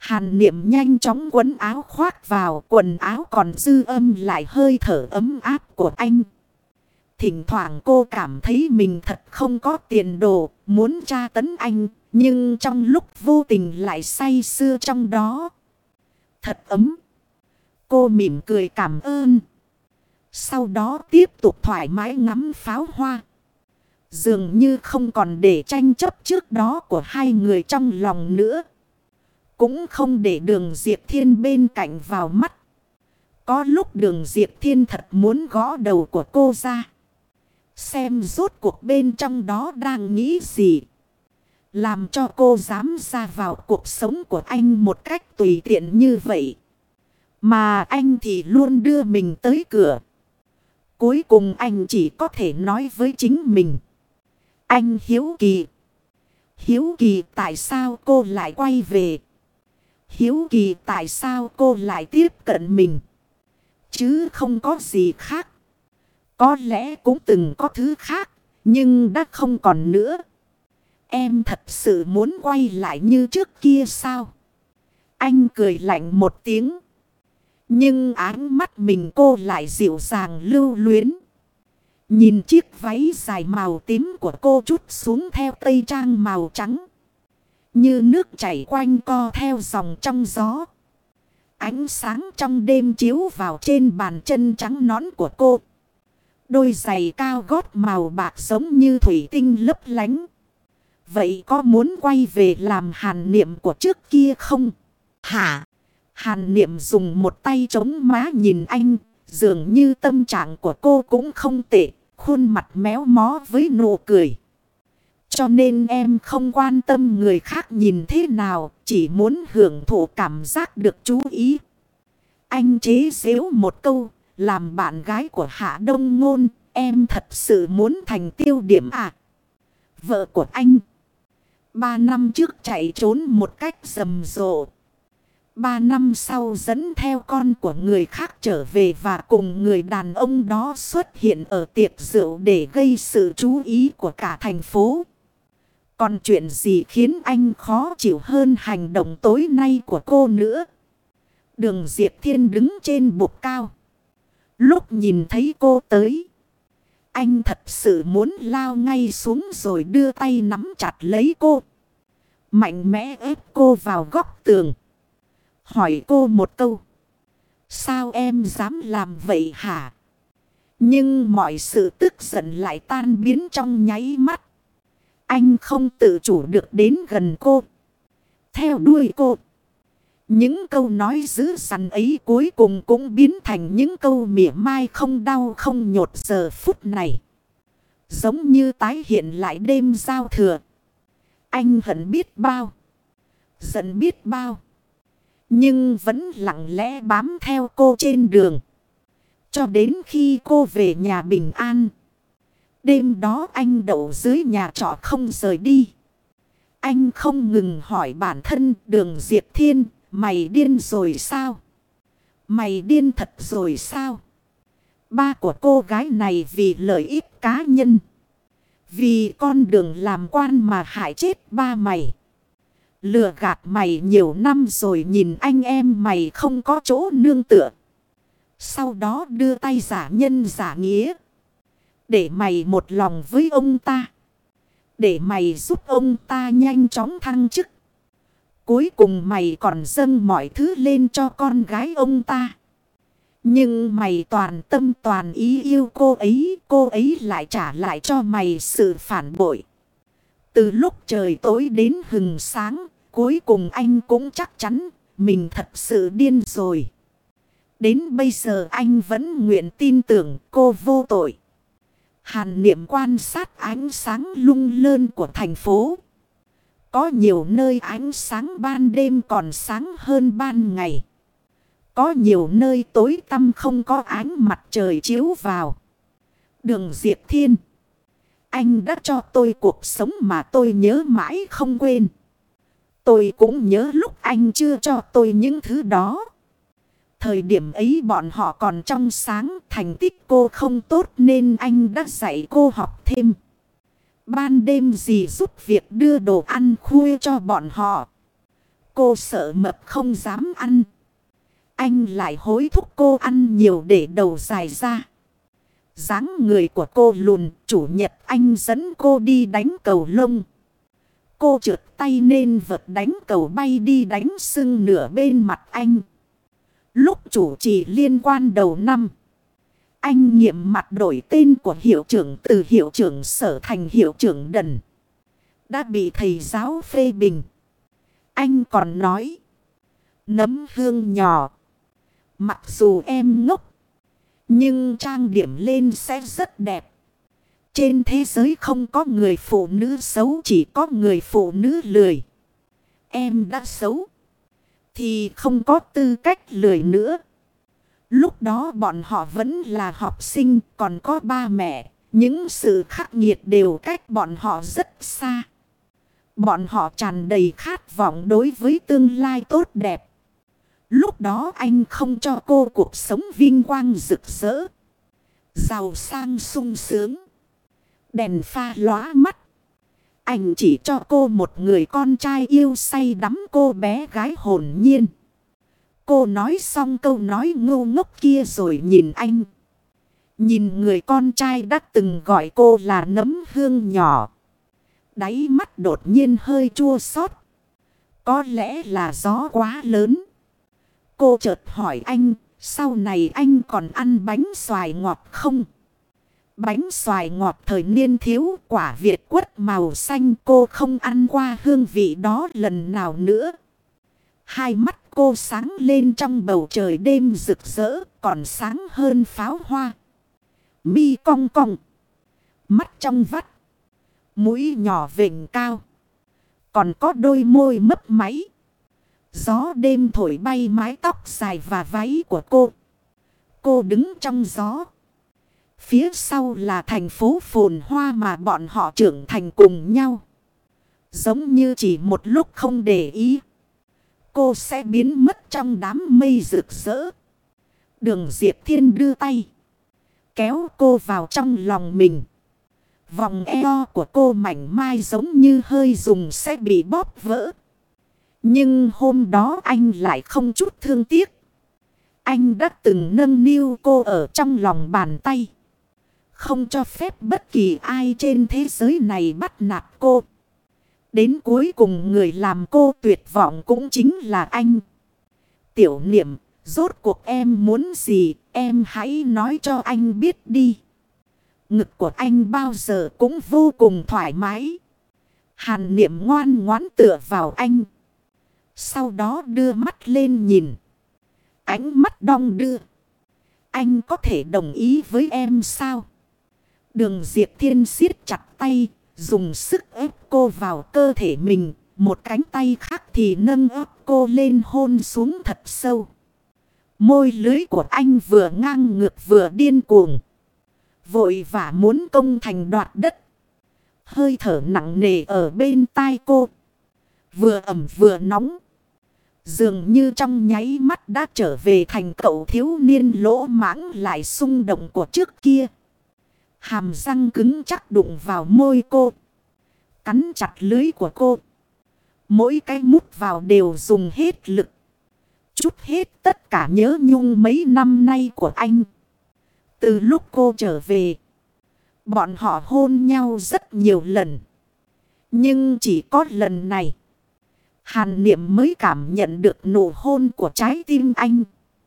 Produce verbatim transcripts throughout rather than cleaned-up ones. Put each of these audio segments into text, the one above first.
Hàn Niệm nhanh chóng quấn áo khoác vào, quần áo còn dư âm lại hơi thở ấm áp của anh. Thỉnh thoảng cô cảm thấy mình thật không có tiền đồ, muốn tra tấn anh, nhưng trong lúc vô tình lại say sưa trong đó. Thật ấm. Cô mỉm cười cảm ơn. Sau đó tiếp tục thoải mái ngắm pháo hoa. Dường như không còn để tranh chấp trước đó của hai người trong lòng nữa. Cũng không để Đường Diệp Thiên bên cạnh vào mắt. Có lúc Đường Diệp Thiên thật muốn gõ đầu của cô ra. Xem rốt cuộc bên trong đó đang nghĩ gì. Làm cho cô dám ra vào cuộc sống của anh một cách tùy tiện như vậy. Mà anh thì luôn đưa mình tới cửa. Cuối cùng anh chỉ có thể nói với chính mình. Anh hiếu kỳ. Hiếu kỳ tại sao cô lại quay về. Hiếu kỳ tại sao cô lại tiếp cận mình. Chứ không có gì khác. Có lẽ cũng từng có thứ khác. Nhưng đã không còn nữa. Em thật sự muốn quay lại như trước kia sao? Anh cười lạnh một tiếng. Nhưng áng mắt mình cô lại dịu dàng lưu luyến. Nhìn chiếc váy dài màu tím của cô trút xuống theo tây trang màu trắng. Như nước chảy quanh co theo dòng trong gió. Ánh sáng trong đêm chiếu vào trên bàn chân trắng nõn của cô. Đôi giày cao gót màu bạc giống như thủy tinh lấp lánh. Vậy có muốn quay về làm Hàn Niệm của trước kia không? Hả? Hàn Niệm dùng một tay chống má nhìn anh. Dường như tâm trạng của cô cũng không tệ. Khuôn mặt méo mó với nụ cười. Cho nên em không quan tâm người khác nhìn thế nào. Chỉ muốn hưởng thụ cảm giác được chú ý. Anh chế giễu một câu. Làm bạn gái của Hạ Đông Ngôn. Em thật sự muốn thành tiêu điểm à? Vợ của anh. Ba năm trước chạy trốn một cách rầm rộ. Ba năm sau dẫn theo con của người khác trở về và cùng người đàn ông đó xuất hiện ở tiệc rượu để gây sự chú ý của cả thành phố. Còn chuyện gì khiến anh khó chịu hơn hành động tối nay của cô nữa? Đường Diệp Thiên đứng trên bục cao. Lúc nhìn thấy cô tới, anh thật sự muốn lao ngay xuống rồi đưa tay nắm chặt lấy cô. Mạnh mẽ ép cô vào góc tường. Hỏi cô một câu. Sao em dám làm vậy hả? Nhưng mọi sự tức giận lại tan biến trong nháy mắt. Anh không tự chủ được đến gần cô. Theo đuôi cô. Những câu nói dữ dằn ấy cuối cùng cũng biến thành những câu mỉa mai không đau không nhột giờ phút này. Giống như tái hiện lại đêm giao thừa. Anh hận biết bao. Giận biết bao. Nhưng vẫn lặng lẽ bám theo cô trên đường. Cho đến khi cô về nhà bình an. Đêm đó anh đậu dưới nhà trọ không rời đi. Anh không ngừng hỏi bản thân Đường Diệp Thiên. Mày điên rồi sao? Mày điên thật rồi sao? Ba của cô gái này vì lợi ích cá nhân. Vì con đường làm quan mà hại chết ba mày. Lừa gạt mày nhiều năm rồi nhìn anh em mày không có chỗ nương tựa. Sau đó đưa tay giả nhân giả nghĩa. Để mày một lòng với ông ta. Để mày giúp ông ta nhanh chóng thăng chức. Cuối cùng mày còn dâng mọi thứ lên cho con gái ông ta. Nhưng mày toàn tâm toàn ý yêu cô ấy. Cô ấy lại trả lại cho mày sự phản bội. Từ lúc trời tối đến hừng sáng. Cuối cùng anh cũng chắc chắn. Mình thật sự điên rồi. Đến bây giờ anh vẫn nguyện tin tưởng cô vô tội. Hàn Niệm quan sát ánh sáng lung lơn của thành phố. Có nhiều nơi ánh sáng ban đêm còn sáng hơn ban ngày. Có nhiều nơi tối tăm không có ánh mặt trời chiếu vào. Đường Diệp Thiên. Anh đã cho tôi cuộc sống mà tôi nhớ mãi không quên. Tôi cũng nhớ lúc anh chưa cho tôi những thứ đó. Thời điểm ấy bọn họ còn trong sáng, thành tích cô không tốt nên anh đã dạy cô học thêm. Ban đêm dì giúp việc đưa đồ ăn khuya cho bọn họ. Cô sợ mập không dám ăn. Anh lại hối thúc cô ăn nhiều để đầu dài ra. Dáng người của cô lùn, chủ nhật anh dẫn cô đi đánh cầu lông. Cô trượt tay nên vật đánh cầu bay đi đánh sưng nửa bên mặt anh. Lúc chủ trì liên quan đầu năm, anh nghiệm mặt đổi tên của hiệu trưởng từ hiệu trưởng Sở thành hiệu trưởng Đần. Đã bị thầy giáo phê bình. Anh còn nói: Nấm hương nhỏ, mặc dù em ngốc, nhưng trang điểm lên sẽ rất đẹp. Trên thế giới không có người phụ nữ xấu, chỉ có người phụ nữ lười. Em đã xấu thì không có tư cách lười nữa. Lúc đó bọn họ vẫn là học sinh, còn có ba mẹ. Những sự khắc nghiệt đều cách bọn họ rất xa. Bọn họ tràn đầy khát vọng đối với tương lai tốt đẹp. Lúc đó anh không cho cô cuộc sống vinh quang rực rỡ, giàu sang sung sướng, đèn pha lóa mắt. Anh chỉ cho cô một người con trai yêu say đắm cô bé gái hồn nhiên. Cô nói xong câu nói ngu ngốc kia rồi nhìn anh. Nhìn người con trai đã từng gọi cô là nấm hương nhỏ. Đáy mắt đột nhiên hơi chua xót. Có lẽ là gió quá lớn. Cô chợt hỏi anh, sau này anh còn ăn bánh xoài ngọt không? Bánh xoài ngọt thời niên thiếu, quả Việt quất màu xanh, cô không ăn qua hương vị đó lần nào nữa. Hai mắt cô sáng lên trong bầu trời đêm rực rỡ, còn sáng hơn pháo hoa. Mi cong cong, mắt trong vắt, mũi nhỏ vểnh cao, còn có đôi môi mấp máy. Gió đêm thổi bay mái tóc dài và váy của cô. Cô đứng trong gió. Phía sau là thành phố phồn hoa mà bọn họ trưởng thành cùng nhau. Giống như chỉ một lúc không để ý, cô sẽ biến mất trong đám mây rực rỡ. Đường Diệp Thiên đưa tay kéo cô vào trong lòng mình. Vòng eo của cô mảnh mai giống như hơi dùng sẽ bị bóp vỡ. Nhưng hôm đó anh lại không chút thương tiếc. Anh đã từng nâng niu cô ở trong lòng bàn tay, không cho phép bất kỳ ai trên thế giới này bắt nạt cô. Đến cuối cùng người làm cô tuyệt vọng cũng chính là anh. Tiểu Niệm, rốt cuộc em muốn gì, em hãy nói cho anh biết đi. Ngực của anh bao giờ cũng vô cùng thoải mái. Hàn Niệm ngoan ngoãn tựa vào anh. Sau đó đưa mắt lên nhìn. Ánh mắt đong đưa. Anh có thể đồng ý với em sao? Đường Diệp Thiên siết chặt tay, dùng sức ép cô vào cơ thể mình. Một cánh tay khác thì nâng ép cô lên hôn xuống thật sâu. Môi lưới của anh vừa ngang ngược vừa điên cuồng, vội vã muốn công thành đoạt đất. Hơi thở nặng nề ở bên tai cô, vừa ẩm vừa nóng. Dường như trong nháy mắt đã trở về thành cậu thiếu niên lỗ mãng lại xung động của trước kia. Hàm răng cứng chắc đụng vào môi cô, cắn chặt lưới của cô. Mỗi cái mút vào đều dùng hết lực, chút hết tất cả nhớ nhung mấy năm nay của anh. Từ lúc cô trở về, bọn họ hôn nhau rất nhiều lần. Nhưng chỉ có lần này, Hàn Niệm mới cảm nhận được nụ hôn của trái tim anh,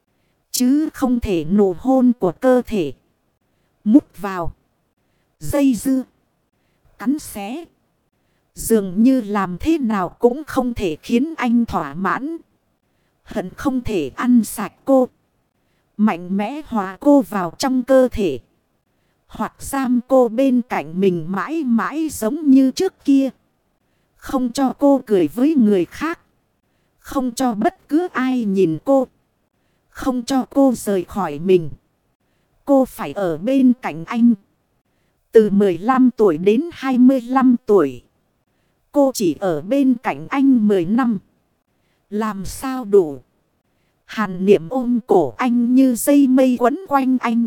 chứ không thể nụ hôn của cơ thể. Mút vào, dây dưa, cắn xé, dường như làm thế nào cũng không thể khiến anh thỏa mãn. Hận không thể ăn sạch cô, mạnh mẽ hòa cô vào trong cơ thể, hoặc giam cô bên cạnh mình mãi mãi giống như trước kia. Không cho cô cười với người khác, không cho bất cứ ai nhìn cô, không cho cô rời khỏi mình. Cô phải ở bên cạnh anh. Từ mười lăm tuổi đến hai mươi lăm tuổi, cô chỉ ở bên cạnh anh mười năm. Làm sao đủ? Hàn Niệm ôm cổ anh như dây mây quấn quanh anh.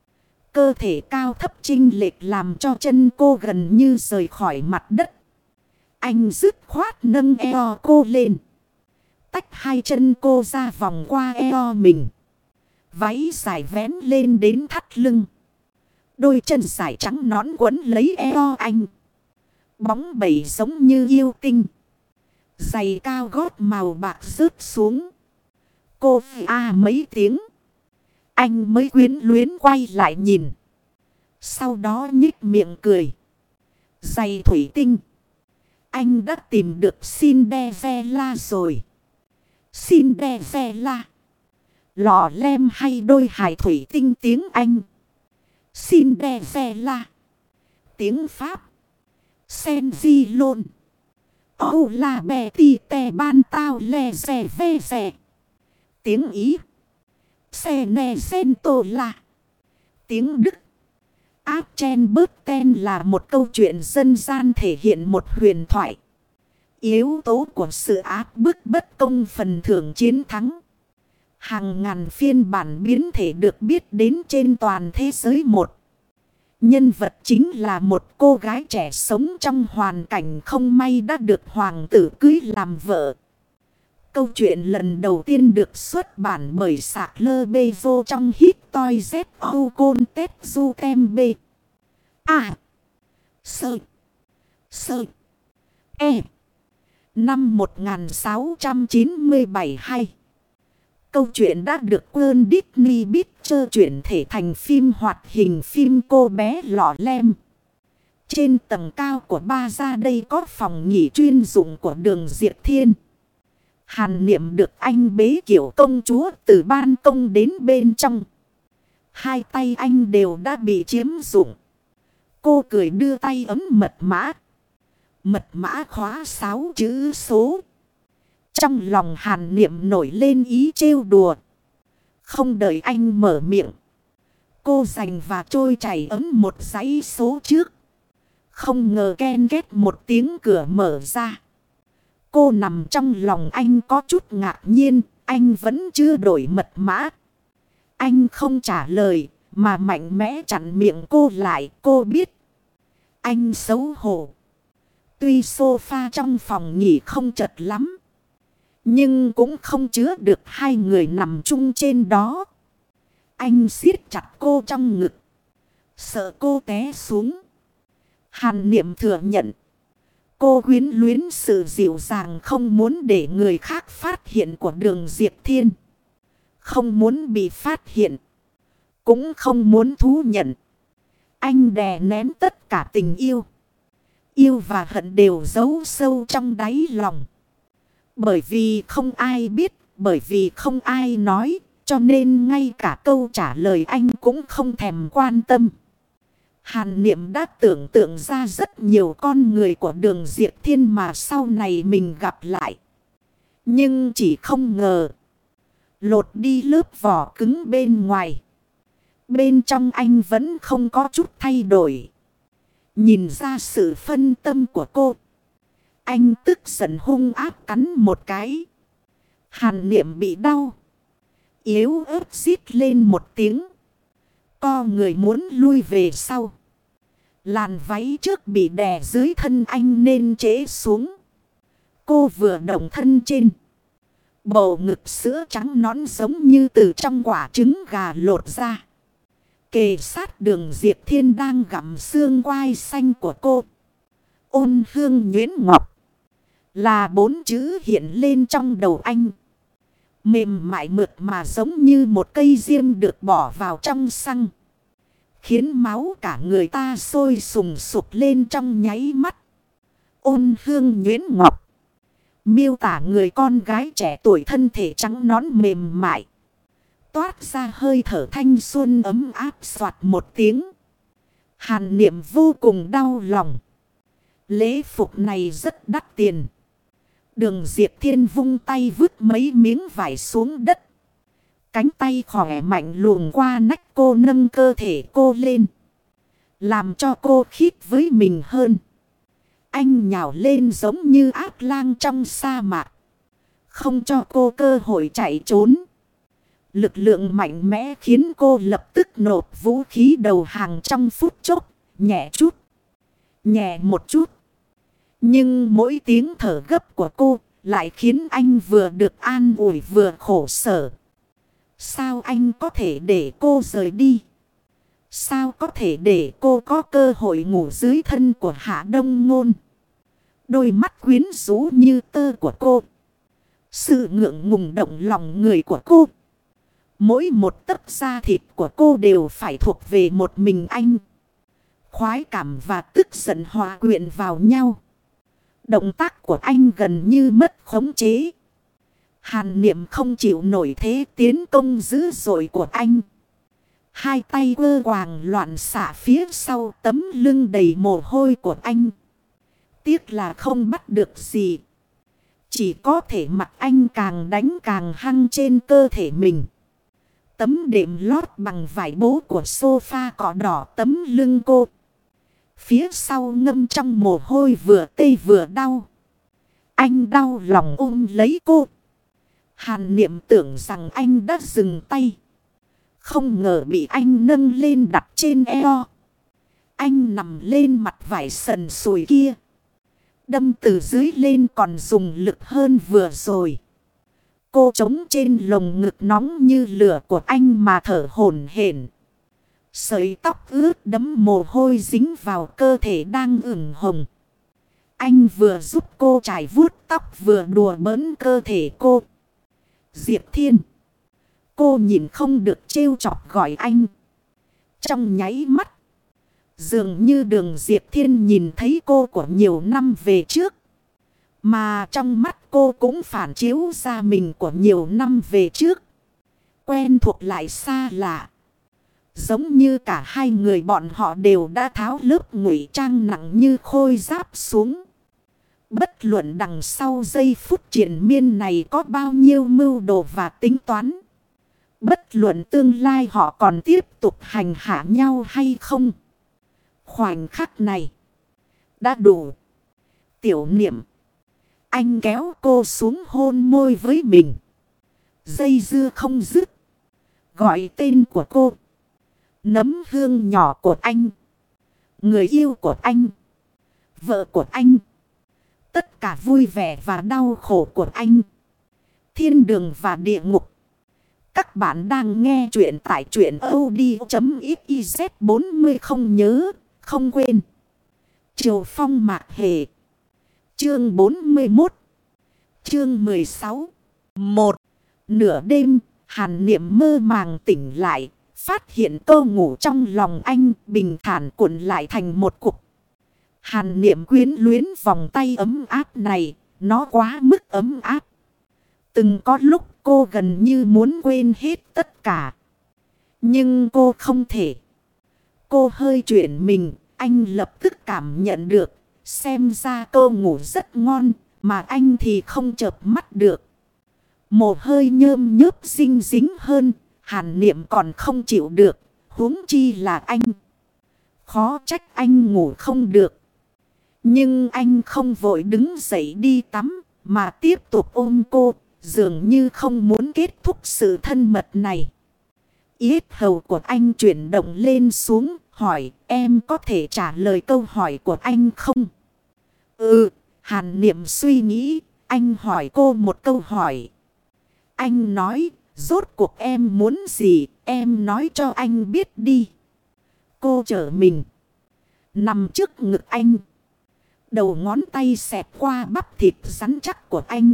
Cơ thể cao thấp chênh lệch làm cho chân cô gần như rời khỏi mặt đất. Anh dứt khoát nâng eo cô lên, tách hai chân cô ra vòng qua eo mình. Váy dài vén lên đến thắt lưng. Đôi chân dài trắng nõn quấn lấy eo anh. Bóng bẩy giống như yêu tinh. Giày cao gót màu bạc rớt xuống. Cô à mấy tiếng. Anh mới quyến luyến quay lại nhìn. Sau đó nhích miệng cười. Giày thủy tinh. Anh đã tìm được Cinderella rồi. Cinderella. Lọ lem hay đôi hài thủy tinh tiếng Anh. Cinderella. Tiếng Pháp. Senzi lôn. Âu la bè ti tè ban tao lè rè ve rè. Tiếng Ý. Xe nè sen tô la. Tiếng Đức. Áp chen bớt ten là một câu chuyện dân gian thể hiện một huyền thoại. Yếu tố của sự áp bức bất công phần thưởng chiến thắng. Hàng ngàn phiên bản biến thể được biết đến trên toàn thế giới một. Nhân vật chính là một cô gái trẻ sống trong hoàn cảnh không may đã được hoàng tử cưới làm vợ. Câu chuyện lần đầu tiên được xuất bản bởi Charles Bezo trong Hit Toy Z O Contest Du Tembe. À. Sơ. Sơ. E. Năm một nghìn sáu trăm chín mươi bảy hay. Câu chuyện đã được Walt Disney Pictures chuyển thể thành phim hoạt hình phim Cô bé lọ lem. Trên tầng cao của ba gia đây có phòng nghỉ chuyên dụng của Đường Diệp Thiên. Hàn Niệm được anh bế kiểu công chúa từ ban công đến bên trong. Hai tay anh đều đã bị chiếm dụng. Cô cười đưa tay ấn mật mã. Mật mã khóa sáu chữ số. Trong lòng Hàn Niệm nổi lên ý trêu đùa. Không đợi anh mở miệng. Cô giành và trôi chảy ấn một dãy số trước. Không ngờ ken két một tiếng cửa mở ra. Cô nằm trong lòng anh có chút ngạc nhiên. Anh vẫn chưa đổi mật mã. Anh không trả lời. Mà mạnh mẽ chặn miệng cô lại. Cô biết. Anh xấu hổ. Tuy sofa trong phòng nghỉ không chật lắm. Nhưng cũng không chứa được hai người nằm chung trên đó. Anh siết chặt cô trong ngực. Sợ cô té xuống. Hàn Niệm thừa nhận. Cô quyến luyến sự dịu dàng không muốn để người khác phát hiện của Đường Diệp Thiên. Không muốn bị phát hiện. Cũng không muốn thú nhận. Anh đè nén tất cả tình yêu. Yêu và hận đều giấu sâu trong đáy lòng. Bởi vì không ai biết, bởi vì không ai nói, cho nên ngay cả câu trả lời anh cũng không thèm quan tâm. Hàn Niệm đã tưởng tượng ra rất nhiều con người của Đường Diệp Thiên mà sau này mình gặp lại. Nhưng chỉ không ngờ. Lột đi lớp vỏ cứng bên ngoài. Bên trong anh vẫn không có chút thay đổi. Nhìn ra sự phân tâm của cô. Anh tức giận hung ác cắn một cái. Hàn Niệm bị đau. Yếu ớt rít lên một tiếng. Co người muốn lui về sau. Làn váy trước bị đè dưới thân anh nên trễ xuống. Cô vừa động thân trên. Bầu ngực sữa trắng nõn giống như từ trong quả trứng gà lột ra. Kề sát Đường Diệp Thiên đang gặm xương quai xanh của cô. Ôn hương nhuyễn ngọc. Là bốn chữ hiện lên trong đầu anh. Mềm mại mượt mà giống như một cây diêm được bỏ vào trong xăng. Khiến máu cả người ta sôi sùng sục lên trong nháy mắt. Ôn hương nhuyễn ngọc. Miêu tả người con gái trẻ tuổi thân thể trắng nõn mềm mại. Toát ra hơi thở thanh xuân ấm áp soạt một tiếng. Hàn Niệm vô cùng đau lòng. Lễ phục này rất đắt tiền. Đường Diệp Thiên vung tay vứt mấy miếng vải xuống đất. Cánh tay khỏe mạnh luồn qua nách cô nâng cơ thể cô lên. Làm cho cô khít với mình hơn. Anh nhào lên giống như ác lang trong sa mạc. Không cho cô cơ hội chạy trốn. Lực lượng mạnh mẽ khiến cô lập tức nộp vũ khí đầu hàng trong phút chốc. Nhẹ chút. Nhẹ một chút. Nhưng mỗi tiếng thở gấp của cô lại khiến anh vừa được an ủi vừa khổ sở. Sao anh có thể để cô rời đi? Sao có thể để cô có cơ hội ngủ dưới thân của Hạ Đông Ngôn? Đôi mắt quyến rũ như tơ của cô, sự ngượng ngùng động lòng người của cô. Mỗi một tấc da thịt của cô đều phải thuộc về một mình anh. Khoái cảm và tức giận hòa quyện vào nhau. Động tác của anh gần như mất khống chế. Hàn Niệm không chịu nổi thế tiến công dữ dội của anh. Hai tay quơ quàng loạn xạ phía sau tấm lưng đầy mồ hôi của anh. Tiếc là không bắt được gì. Chỉ có thể mặt anh càng đánh càng hăng trên cơ thể mình. Tấm đệm lót bằng vải bố của sofa cỏ đỏ tấm lưng cô. Phía sau ngâm trong mồ hôi vừa tê vừa đau. Anh đau lòng ôm lấy cô. Hàn Niệm tưởng rằng anh đã dừng tay. Không ngờ bị anh nâng lên đặt trên eo. Anh nằm lên mặt vải sần sùi kia. Đâm từ dưới lên còn dùng lực hơn vừa rồi. Cô trống trên lồng ngực nóng như lửa của anh mà thở hổn hển. Sợi tóc ướt đẫm mồ hôi dính vào cơ thể đang ửng hồng. Anh vừa giúp cô chải vuốt tóc vừa đùa bỡn cơ thể cô. Diệp Thiên. Cô nhìn không được trêu chọc gọi anh. Trong nháy mắt. Dường như Đường Diệp Thiên nhìn thấy cô của nhiều năm về trước. Mà trong mắt cô cũng phản chiếu ra mình của nhiều năm về trước. Quen thuộc lại xa lạ. Giống như cả hai người bọn họ đều đã tháo lớp ngụy trang nặng như khôi giáp xuống. Bất luận đằng sau giây phút triển miên này có bao nhiêu mưu đồ và tính toán. Bất luận tương lai họ còn tiếp tục hành hạ nhau hay không. Khoảnh khắc này đã đủ. Tiểu Niệm. Anh kéo cô xuống hôn môi với mình. Dây dưa không dứt. Gọi tên của cô. Nấm hương nhỏ của anh. Người yêu của anh. Vợ của anh. Tất cả vui vẻ và đau khổ của anh. Thiên đường và địa ngục. Các bạn đang nghe chuyện tại truyện audio chấm xyz bốn mươi không nhớ, không quên. Triều Phong Mạc Hề. Chương bốn mươi mốt. Chương mười sáu. một. Nửa đêm, Hàn Niệm mơ màng tỉnh lại. Phát hiện cô ngủ trong lòng anh bình thản cuộn lại thành một cục. Hàn Niệm quyến luyến vòng tay ấm áp này. Nó quá mức ấm áp. Từng có lúc cô gần như muốn quên hết tất cả. Nhưng cô không thể. Cô hơi chuyển mình. Anh lập tức cảm nhận được. Xem ra cô ngủ rất ngon. Mà anh thì không chợp mắt được. Mồ hơi nhơm nhớp xinh dính hơn. Hàn Niệm còn không chịu được. Huống chi là anh. Khó trách anh ngủ không được. Nhưng anh không vội đứng dậy đi tắm. Mà tiếp tục ôm cô. Dường như không muốn kết thúc sự thân mật này. Yết hầu của anh chuyển động lên xuống. Hỏi em có thể trả lời câu hỏi của anh không? Ừ. Hàn Niệm suy nghĩ. Anh hỏi cô một câu hỏi. Anh nói. Rốt cuộc em muốn gì? Em nói cho anh biết đi. Cô trở mình. Nằm trước ngực anh. Đầu ngón tay xẹt qua bắp thịt rắn chắc của anh.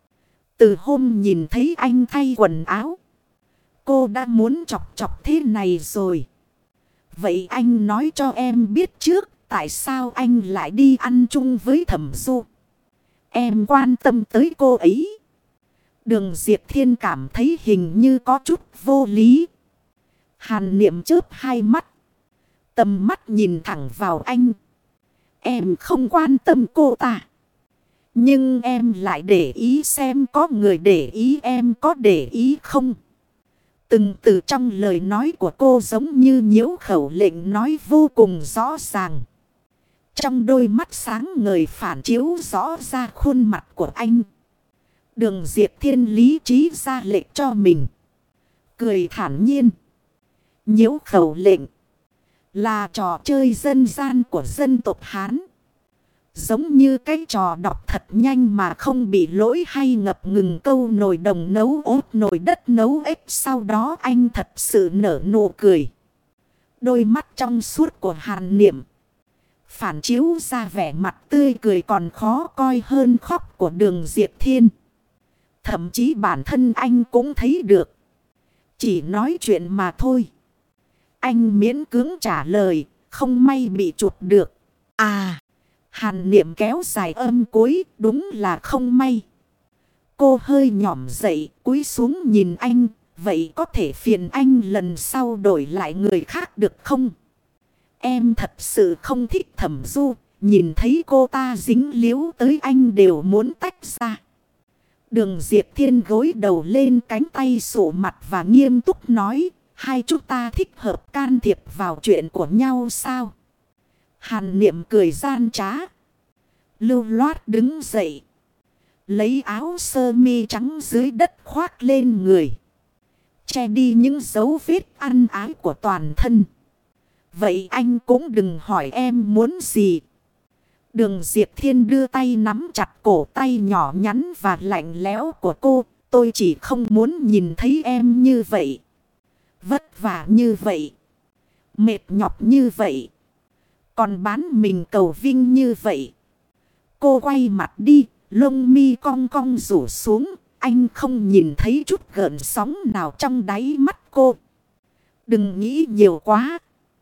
Từ hôm nhìn thấy anh thay quần áo. Cô đã muốn chọc chọc thế này rồi. Vậy anh nói cho em biết trước. Tại sao anh lại đi ăn chung với Thẩm Du? Em quan tâm tới cô ấy. Đường Diệp Thiên cảm thấy hình như có chút vô lý. Hàn Niệm chớp hai mắt. Tầm mắt nhìn thẳng vào anh. Em không quan tâm cô ta. Nhưng em lại để ý xem có người để ý em có để ý không. Từng từ trong lời nói của cô giống như nhiễu khẩu lệnh nói vô cùng rõ ràng. Trong đôi mắt sáng ngời phản chiếu rõ ra khuôn mặt của anh. Đường Diệp Thiên lý trí ra lệnh cho mình. Cười thản nhiên. Nhiễu khẩu lệnh là trò chơi dân gian của dân tộc Hán. Giống như cái trò đọc thật nhanh mà không bị lỗi hay ngập ngừng câu nồi đồng nấu ốt nồi đất nấu ếch. Sau đó anh thật sự nở nụ cười. Đôi mắt trong suốt của Hàn Niệm phản chiếu ra vẻ mặt tươi cười còn khó coi hơn khóc của Đường Diệp Thiên. Thậm chí bản thân anh cũng thấy được. Chỉ nói chuyện mà thôi. Anh miễn cưỡng trả lời, không may bị chụp được. À, Hàn Niệm kéo dài âm cuối, đúng là không may. Cô hơi nhỏm dậy, cúi xuống nhìn anh. Vậy có thể phiền anh lần sau đổi lại người khác được không? Em thật sự không thích Thẩm Du. Nhìn thấy cô ta dính líu tới anh đều muốn tách ra. Đường Diệp Thiên gối đầu lên cánh tay sụ mặt và nghiêm túc nói. Hai chúng ta thích hợp can thiệp vào chuyện của nhau sao? Hàn Niệm cười gian trá. Lưu loát đứng dậy. Lấy áo sơ mi trắng dưới đất khoác lên người. Che đi những dấu vết ăn ái của toàn thân. Vậy anh cũng đừng hỏi em muốn gì. Đường Diệp Thiên đưa tay nắm chặt cổ tay nhỏ nhắn và lạnh lẽo của cô. Tôi chỉ không muốn nhìn thấy em như vậy. Vất vả như vậy. Mệt nhọc như vậy. Còn bán mình cầu vinh như vậy. Cô quay mặt đi. Lông mi cong cong rủ xuống. Anh không nhìn thấy chút gợn sóng nào trong đáy mắt cô. Đừng nghĩ nhiều quá.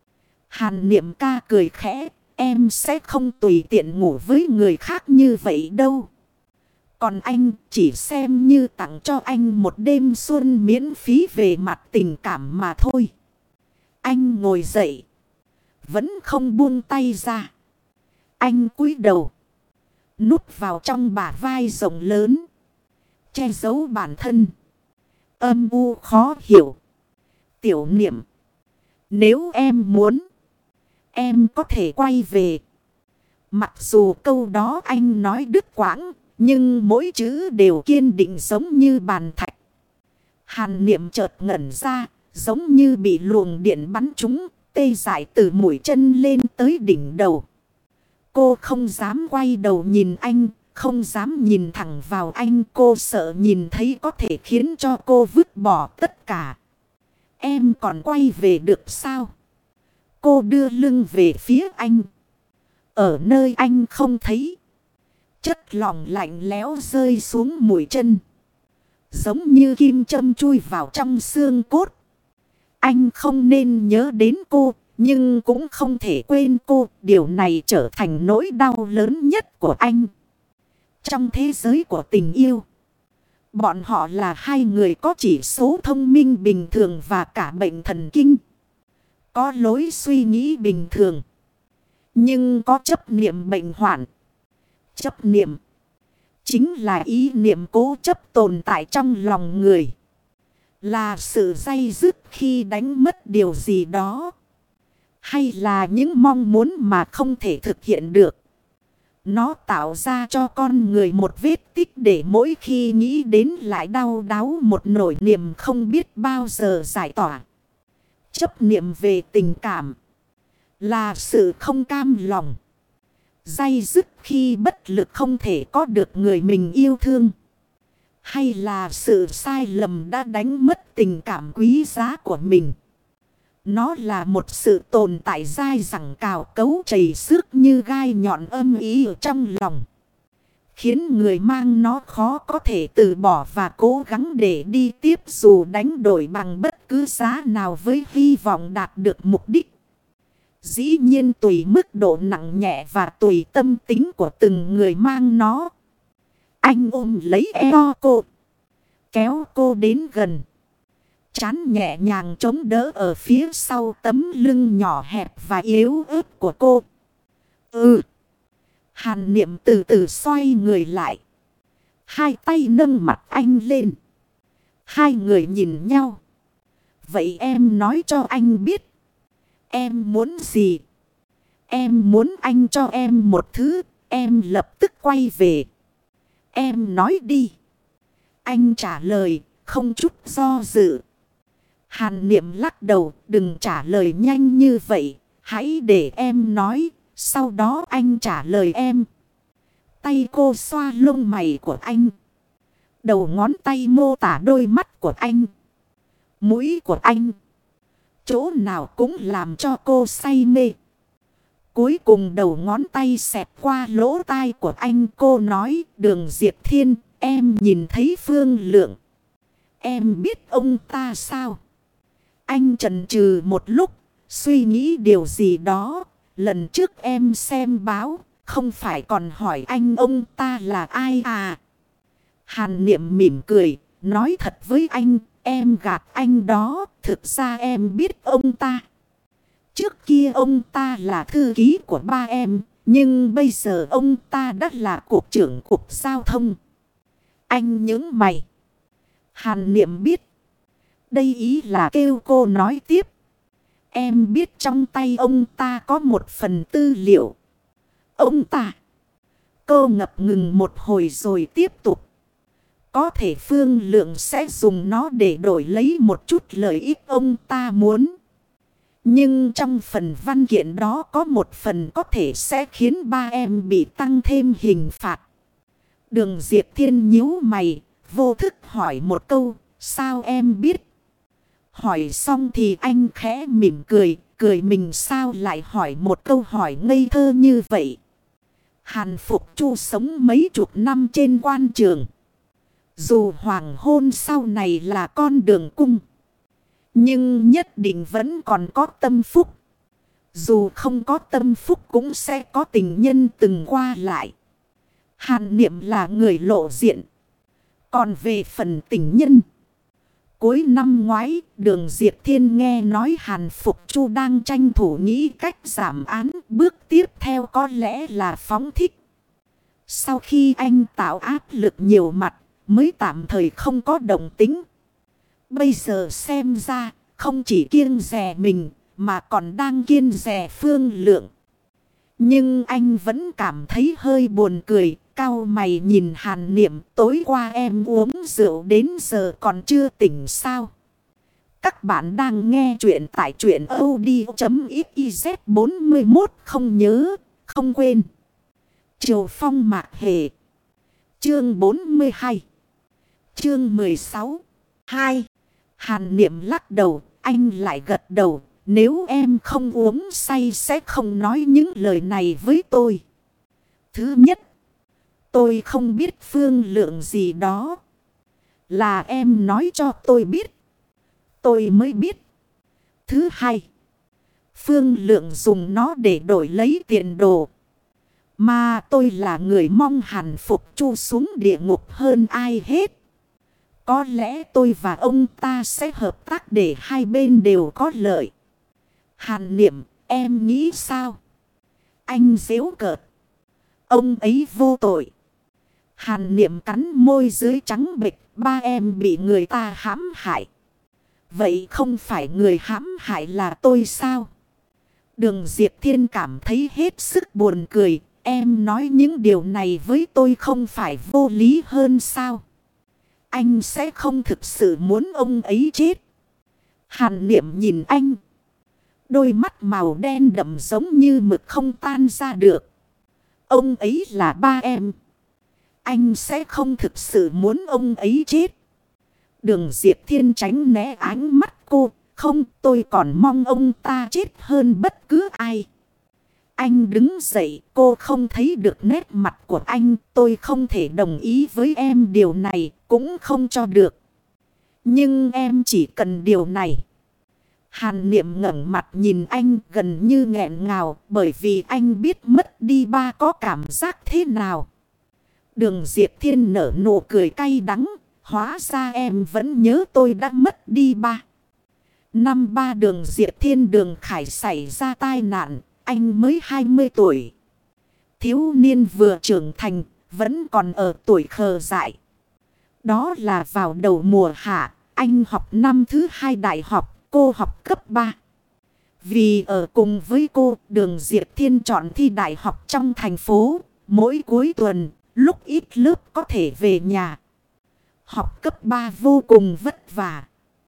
Hàn Niệm ca cười khẽ. Em sẽ không tùy tiện ngủ với người khác như vậy đâu. Còn anh chỉ xem như tặng cho anh một đêm xuân miễn phí về mặt tình cảm mà thôi. Anh ngồi dậy. Vẫn không buông tay ra. Anh cúi đầu. Núp vào trong bả vai rộng lớn. Che giấu bản thân. Âm u khó hiểu. Tiểu Niệm. Nếu em muốn. Em có thể quay về. Mặc dù câu đó anh nói đứt quãng. Nhưng mỗi chữ đều kiên định giống như bàn thạch. Hàn Niệm chợt ngẩn ra. Giống như bị luồng điện bắn trúng. Tê dại từ mũi chân lên tới đỉnh đầu. Cô không dám quay đầu nhìn anh. Không dám nhìn thẳng vào anh. Cô sợ nhìn thấy có thể khiến cho cô vứt bỏ tất cả. Em còn quay về được sao? Cô đưa lưng về phía anh. Ở nơi anh không thấy. Chất lỏng lạnh lẽo rơi xuống mũi chân. Giống như kim châm chui vào trong xương cốt. Anh không nên nhớ đến cô. Nhưng cũng không thể quên cô. Điều này trở thành nỗi đau lớn nhất của anh. Trong thế giới của tình yêu. Bọn họ là hai người có chỉ số thông minh bình thường và cả bệnh thần kinh. Có lối suy nghĩ bình thường. Nhưng có chấp niệm bệnh hoạn. Chấp niệm. Chính là ý niệm cố chấp tồn tại trong lòng người. Là sự day dứt khi đánh mất điều gì đó. Hay là những mong muốn mà không thể thực hiện được. Nó tạo ra cho con người một vết tích để mỗi khi nghĩ đến lại đau đáu một nỗi niềm không biết bao giờ giải tỏa. Chấp niệm về tình cảm là sự không cam lòng. Day dứt khi bất lực không thể có được người mình yêu thương. Hay là sự sai lầm đã đánh mất tình cảm quý giá của mình. Nó là một sự tồn tại dai dẳng cào cấu chảy xước như gai nhọn âm ý ở trong lòng. Khiến người mang nó khó có thể từ bỏ và cố gắng để đi tiếp dù đánh đổi bằng bất cứ giá nào với hy vọng đạt được mục đích. Dĩ nhiên tùy mức độ nặng nhẹ và tùy tâm tính của từng người mang nó. Anh ôm lấy eo cô. Kéo cô đến gần. Trán nhẹ nhàng chống đỡ ở phía sau tấm lưng nhỏ hẹp và yếu ớt của cô. Ừ. Hàn Niệm từ từ xoay người lại. Hai tay nâng mặt anh lên. Hai người nhìn nhau. Vậy em nói cho anh biết. Em muốn gì? Em muốn anh cho em một thứ. Em lập tức quay về. Em nói đi. Anh trả lời không chút do dự. Hàn Niệm lắc đầu, đừng trả lời nhanh như vậy. Hãy để em nói. Sau đó anh trả lời em. Tay cô xoa lông mày của anh. Đầu ngón tay mô tả đôi mắt của anh. Mũi của anh. Chỗ nào cũng làm cho cô say mê. Cuối cùng đầu ngón tay xẹt qua lỗ tai của anh. Cô nói, Đường Diệp Thiên, em nhìn thấy Phương Lượng. Em biết ông ta sao? Anh chần chừ một lúc, suy nghĩ điều gì đó. Lần trước em xem báo, không phải còn hỏi anh ông ta là ai à? Hàn Niệm mỉm cười, nói thật với anh, em gạt anh đó, thực ra em biết ông ta. Trước kia ông ta là thư ký của ba em, nhưng bây giờ ông ta đã là cục trưởng cục giao thông. Anh nhướng mày. Hàn Niệm biết. Đây ý là kêu cô nói tiếp. Em biết trong tay ông ta có một phần tư liệu. Ông ta. Cô ngập ngừng một hồi rồi tiếp tục. Có thể Phương Lượng sẽ dùng nó để đổi lấy một chút lợi ích ông ta muốn. Nhưng trong phần văn kiện đó có một phần có thể sẽ khiến ba em bị tăng thêm hình phạt. Đường Diệp Thiên nhíu mày, vô thức hỏi một câu, sao em biết? Hỏi xong thì anh khẽ mỉm cười, cười mình sao lại hỏi một câu hỏi ngây thơ như vậy. Hàn Phục Chu sống mấy chục năm trên quan trường. Dù hoàng hôn sau này là con đường cung, nhưng nhất định vẫn còn có tâm phúc. Dù không có tâm phúc cũng sẽ có tình nhân từng qua lại. Hàn Niệm là người lộ diện. Còn về phần tình nhân, cuối năm ngoái, Đường Diệp Thiên nghe nói Hàn Phục Chu đang tranh thủ nghĩ cách giảm án. Bước tiếp theo có lẽ là phóng thích. Sau khi anh tạo áp lực nhiều mặt, mới tạm thời không có động tính. Bây giờ xem ra, không chỉ kiêng dè mình, mà còn đang kiêng dè Phương Lượng. Nhưng anh vẫn cảm thấy hơi buồn cười, cau mày nhìn Hàn Niệm. Tối qua em uống rượu đến giờ còn chưa tỉnh sao? Các bạn đang nghe chuyện tại truyện audio.xyz bốn mốt không nhớ, không quên. Triều Phong Mạc Hề. Chương bốn mươi hai. Chương mười sáu. hai. Hàn Niệm lắc đầu, anh lại gật đầu. Nếu em không uống say sẽ không nói những lời này với tôi. Thứ nhất, tôi không biết Phương Lượng gì đó. Là em nói cho tôi biết, tôi mới biết. Thứ hai, Phương Lượng dùng nó để đổi lấy tiền đồ. Mà tôi là người mong Hàn Phục Chu xuống địa ngục hơn ai hết. Có lẽ tôi và ông ta sẽ hợp tác để hai bên đều có lợi. Hàn Niệm, em nghĩ sao? Anh giễu cợt. Ông ấy vô tội. Hàn Niệm cắn môi dưới trắng bệch, ba em bị người ta hãm hại. Vậy không phải người hãm hại là tôi sao? Đường Diệp Thiên cảm thấy hết sức buồn cười. Em nói những điều này với tôi không phải vô lý hơn sao? Anh sẽ không thực sự muốn ông ấy chết. Hàn Niệm nhìn anh. Đôi mắt màu đen đậm giống như mực không tan ra được. Ông ấy là ba em. Anh sẽ không thực sự muốn ông ấy chết. Đường Diệp Thiên tránh né ánh mắt cô. Không, tôi còn mong ông ta chết hơn bất cứ ai. Anh đứng dậy, cô không thấy được nét mặt của anh. Tôi không thể đồng ý với em điều này, cũng không cho được. Nhưng em chỉ cần điều này. Hàn Niệm ngẩng mặt nhìn anh gần như nghẹn ngào, bởi vì anh biết mất đi ba có cảm giác thế nào. Đường Diệp Thiên nở nụ cười cay đắng. Hóa ra em vẫn nhớ tôi đã mất đi ba. Năm ba Đường Diệp Thiên Đường Khải xảy ra tai nạn. Anh mới hai mươi tuổi. Thiếu niên vừa trưởng thành, vẫn còn ở tuổi khờ dại. Đó là vào đầu mùa hạ, anh học năm thứ hai đại học, cô học cấp ba. Vì ở cùng với cô, Đường Diệp Thiên chọn thi đại học trong thành phố. Mỗi cuối tuần, lúc ít lớp có thể về nhà. Học cấp ba vô cùng vất vả.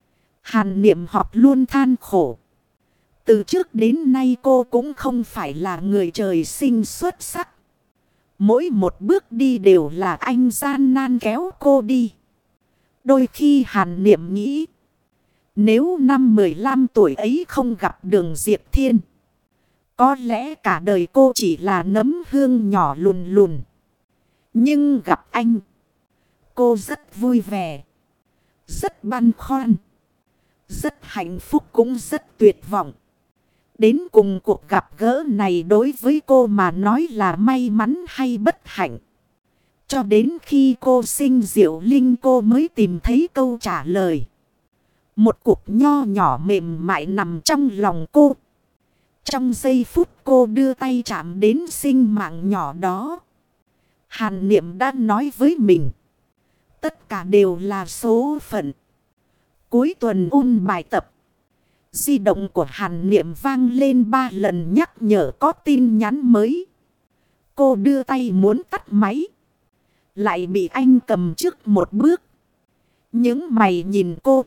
Hàn Niệm học luôn than khổ. Từ trước đến nay cô cũng không phải là người trời sinh xuất sắc. Mỗi một bước đi đều là anh gian nan kéo cô đi. Đôi khi Hàn Niệm nghĩ, nếu năm mười lăm tuổi ấy không gặp Đường Diệp Thiên, có lẽ cả đời cô chỉ là nấm hương nhỏ lùn lùn. Nhưng gặp anh, cô rất vui vẻ, rất băn khoăn, rất hạnh phúc cũng rất tuyệt vọng. Đến cùng cuộc gặp gỡ này đối với cô mà nói là may mắn hay bất hạnh. Cho đến khi cô sinh Diệu Linh cô mới tìm thấy câu trả lời. Một cục nho nhỏ mềm mại nằm trong lòng cô. Trong giây phút cô đưa tay chạm đến sinh mạng nhỏ đó, Hàn Niệm đã nói với mình, tất cả đều là số phận. Cuối tuần ôn bài tập, di động của Hàn Niệm vang lên ba lần nhắc nhở có tin nhắn mới. Cô đưa tay muốn tắt máy, lại bị anh cầm trước một bước. Những mày nhìn cô.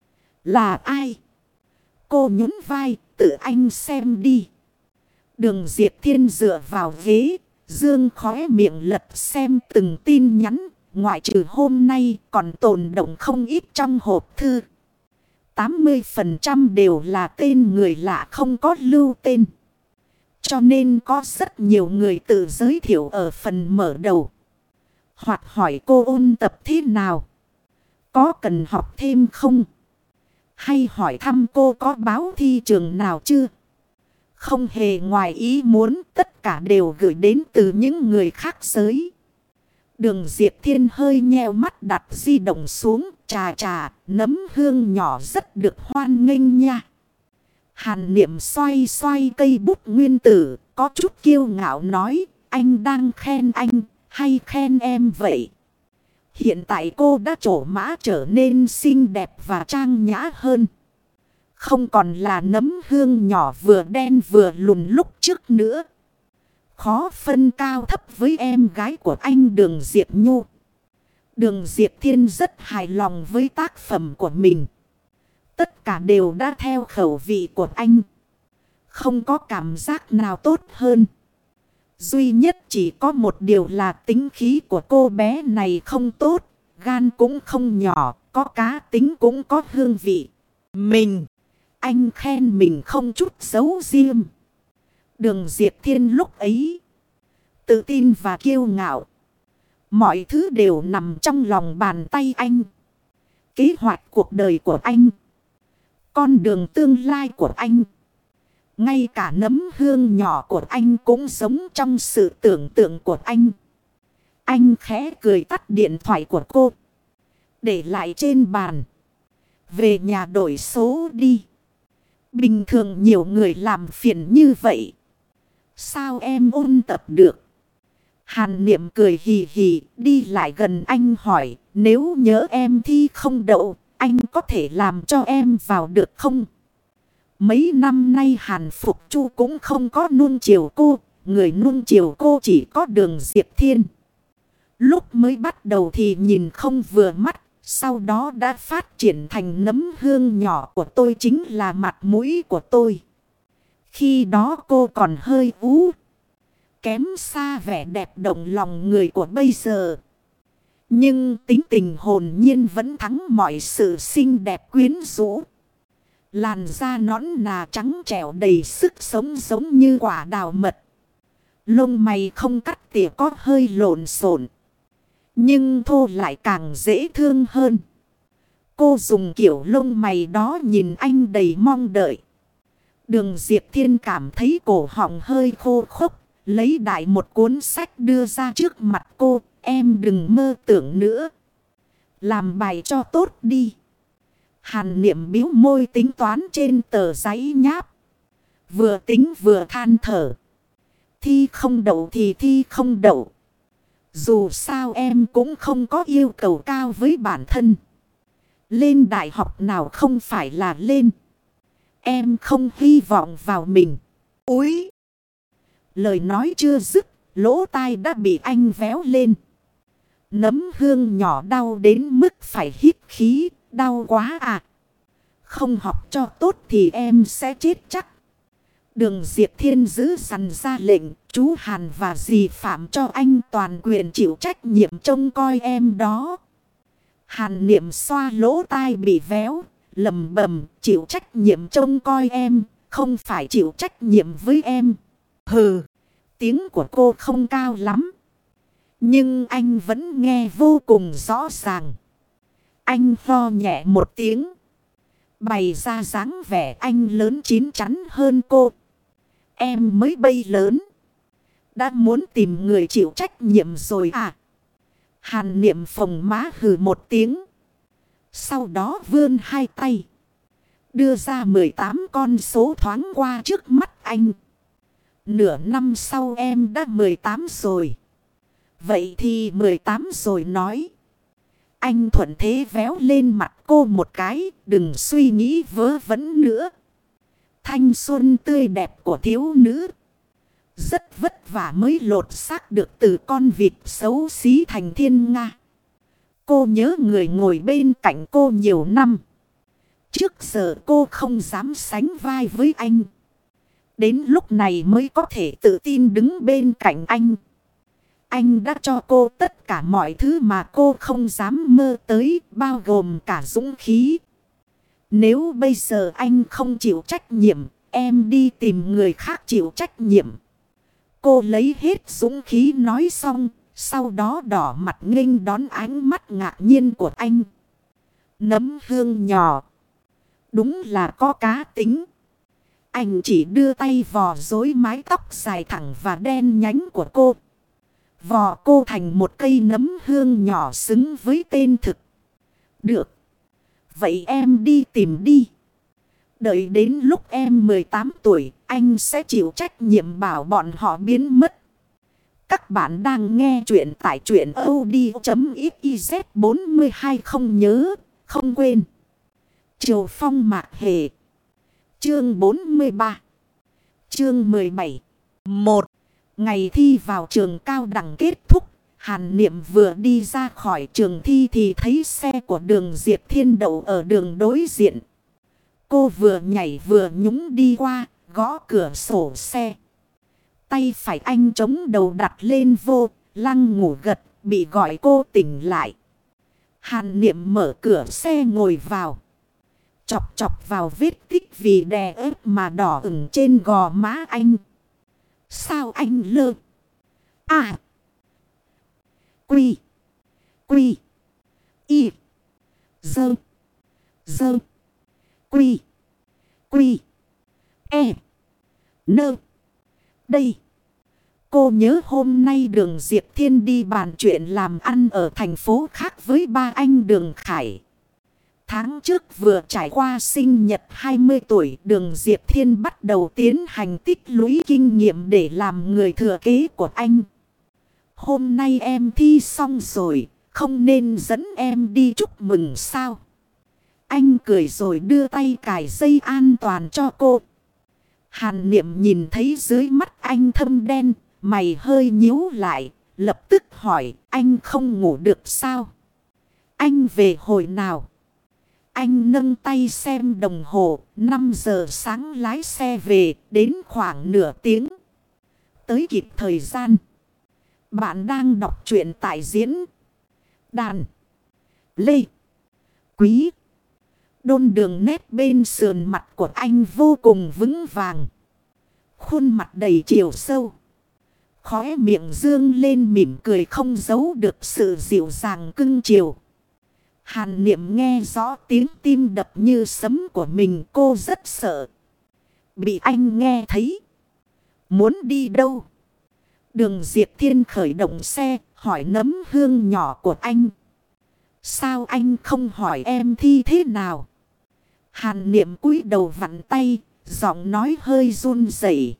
Là ai? Cô nhún vai, tự anh xem đi. Đường Diệp Thiên dựa vào ghế, dương khóe miệng lật xem từng tin nhắn. Ngoại trừ hôm nay còn tồn động không ít trong hộp thư. tám mươi phần trăm đều là tên người lạ không có lưu tên. Cho nên có rất nhiều người tự giới thiệu ở phần mở đầu. Hoặc hỏi cô ôn tập thế nào? Có cần học thêm không? Hay hỏi thăm cô có báo thi trường nào chưa? Không hề ngoài ý muốn, tất cả đều gửi đến từ những người khác giới. Đường Diệp Thiên hơi nheo mắt đặt di động xuống. Chà chà, nấm hương nhỏ rất được hoan nghênh nha. Hàn Niệm xoay xoay cây bút nguyên tử, có chút kiêu ngạo nói, anh đang khen anh, hay khen em vậy? Hiện tại cô đã trổ mã trở nên xinh đẹp và trang nhã hơn. Không còn là nấm hương nhỏ vừa đen vừa lùn lúc trước nữa. Khó phân cao thấp với em gái của anh Đường Diệp Nhu. Đường Diệp Thiên rất hài lòng với tác phẩm của mình. Tất cả đều đã theo khẩu vị của anh. Không có cảm giác nào tốt hơn. Duy nhất chỉ có một điều là tính khí của cô bé này không tốt. Gan cũng không nhỏ, có cá tính cũng có hương vị. Mình, anh khen mình không chút giấu riêng. Đường Diệp Thiên lúc ấy tự tin và kiêu ngạo. Mọi thứ đều nằm trong lòng bàn tay anh. Kế hoạch cuộc đời của anh, con đường tương lai của anh, ngay cả nấm hương nhỏ của anh cũng sống trong sự tưởng tượng của anh. Anh khẽ cười tắt điện thoại của cô, để lại trên bàn. Về nhà đổi số đi. Bình thường nhiều người làm phiền như vậy, sao em ôn tập được? Hàn Niệm cười hì hì đi lại gần anh hỏi, nếu nhớ em thi không đậu, anh có thể làm cho em vào được không? Mấy năm nay Hàn Phục Chu cũng không có nuông chiều cô, người nuông chiều cô chỉ có Đường Diệp Thiên. Lúc mới bắt đầu thì nhìn không vừa mắt, sau đó đã phát triển thành nấm hương nhỏ của tôi chính là mặt mũi của tôi. Khi đó cô còn hơi ú, kém xa vẻ đẹp động lòng người của bây giờ. Nhưng tính tình hồn nhiên vẫn thắng mọi sự xinh đẹp quyến rũ. Làn da nõn nà trắng trẻo đầy sức sống giống như quả đào mật. Lông mày không cắt tỉa có hơi lộn xộn, nhưng thô lại càng dễ thương hơn. Cô dùng kiểu lông mày đó nhìn anh đầy mong đợi. Đường Diệp Thiên cảm thấy cổ họng hơi khô khốc. Lấy đại một cuốn sách đưa ra trước mặt cô. Em đừng mơ tưởng nữa. Làm bài cho tốt đi. Hàn Niệm biếu môi tính toán trên tờ giấy nháp. Vừa tính vừa than thở. Thi không đậu thì thi không đậu. Dù sao em cũng không có yêu cầu cao với bản thân. Lên đại học nào không phải là lên. Em không hy vọng vào mình. Úi! Lời nói chưa dứt, lỗ tai đã bị anh véo lên. Nấm hương nhỏ đau đến mức phải hít khí, đau quá à. Không học cho tốt thì em sẽ chết chắc. Đường Diệp Thiên giữ sẵn ra lệnh, chú Hàn và dì Phạm cho anh toàn quyền chịu trách nhiệm trông coi em đó. Hàn Niệm xoa lỗ tai bị véo, lầm bầm chịu trách nhiệm trông coi em, không phải chịu trách nhiệm với em. Hừ, tiếng của cô không cao lắm, nhưng anh vẫn nghe vô cùng rõ ràng. Anh ho nhẹ một tiếng, bày ra dáng vẻ anh lớn chín chắn hơn cô. Em mới bay lớn, đã muốn tìm người chịu trách nhiệm rồi à? Hàn Niệm phồng má hừ một tiếng. Sau đó vươn hai tay, đưa ra mười tám con số thoáng qua trước mắt anh. Nửa năm sau em đã mười tám rồi. Vậy thì mười tám rồi nói. Anh thuận thế véo lên mặt cô một cái, đừng suy nghĩ vớ vẩn nữa. Thanh xuân tươi đẹp của thiếu nữ rất vất vả mới lột xác được từ con vịt xấu xí thành thiên nga. Cô nhớ người ngồi bên cạnh cô nhiều năm. Trước giờ cô không dám sánh vai với anh. Đến lúc này mới có thể tự tin đứng bên cạnh anh. Anh đã cho cô tất cả mọi thứ mà cô không dám mơ tới, bao gồm cả dũng khí. Nếu bây giờ anh không chịu trách nhiệm, em đi tìm người khác chịu trách nhiệm. Cô lấy hết dũng khí nói xong, sau đó đỏ mặt nghênh đón ánh mắt ngạc nhiên của anh. Nấm hương nhỏ, đúng là có cá tính. Anh chỉ đưa tay vò rối mái tóc dài thẳng và đen nhánh của cô. Vò cô thành một cây nấm hương nhỏ xứng với tên thực. Được. Vậy em đi tìm đi. Đợi đến lúc em mười tám tuổi, anh sẽ chịu trách nhiệm bảo bọn họ biến mất. Các bạn đang nghe chuyện tại truyện audio chấm xyz bốn hai. Không nhớ, không quên. Triều Phong Mạc Hề. Chương bốn mươi ba. Chương mười bảy. một. Ngày thi vào trường cao đẳng kết thúc. Hàn Niệm vừa đi ra khỏi trường thi thì thấy xe của Đường Diệp Thiên đậu ở đường đối diện. Cô vừa nhảy vừa nhúng đi qua, gõ cửa sổ xe. Tay phải anh chống đầu đặt lên vô, lăng ngủ gật, bị gọi cô tỉnh lại. Hàn Niệm mở cửa xe ngồi vào. Chọc chọc vào vết tích vì đè ép mà đỏ ửng trên gò má anh. Sao anh lơ? À! Quy! Quy! Y! Dơ! Dơ! Quy! Quy! E! Nơ! Đây! Cô nhớ hôm nay Đường Diệp Thiên đi bàn chuyện làm ăn ở thành phố khác với ba anh Đường Khải. Tháng trước vừa trải qua sinh nhật hai mươi tuổi, Đường Diệp Thiên bắt đầu tiến hành tích lũy kinh nghiệm để làm người thừa kế của anh. Hôm nay em thi xong rồi, không nên dẫn em đi chúc mừng sao? Anh cười rồi đưa tay cài dây an toàn cho cô. Hàn Niệm nhìn thấy dưới mắt anh thâm đen, mày hơi nhíu lại, lập tức hỏi anh không ngủ được sao? Anh về hồi nào? Anh nâng tay xem đồng hồ, năm giờ sáng lái xe về, đến khoảng nửa tiếng. Tới kịp thời gian. Bạn đang đọc truyện tại diễn đàn Lê Quý. Đôn đường nét bên sườn mặt của anh vô cùng vững vàng. Khuôn mặt đầy chiều sâu. Khóe miệng dương lên mỉm cười không giấu được sự dịu dàng cưng chiều. Hàn Niệm nghe rõ tiếng tim đập như sấm của mình, cô rất sợ. Bị anh nghe thấy. Muốn đi đâu? Đường Diệp Thiên khởi động xe, hỏi nấm hương nhỏ của anh. Sao anh không hỏi em thi thế nào? Hàn Niệm cúi đầu vặn tay, giọng nói hơi run rẩy.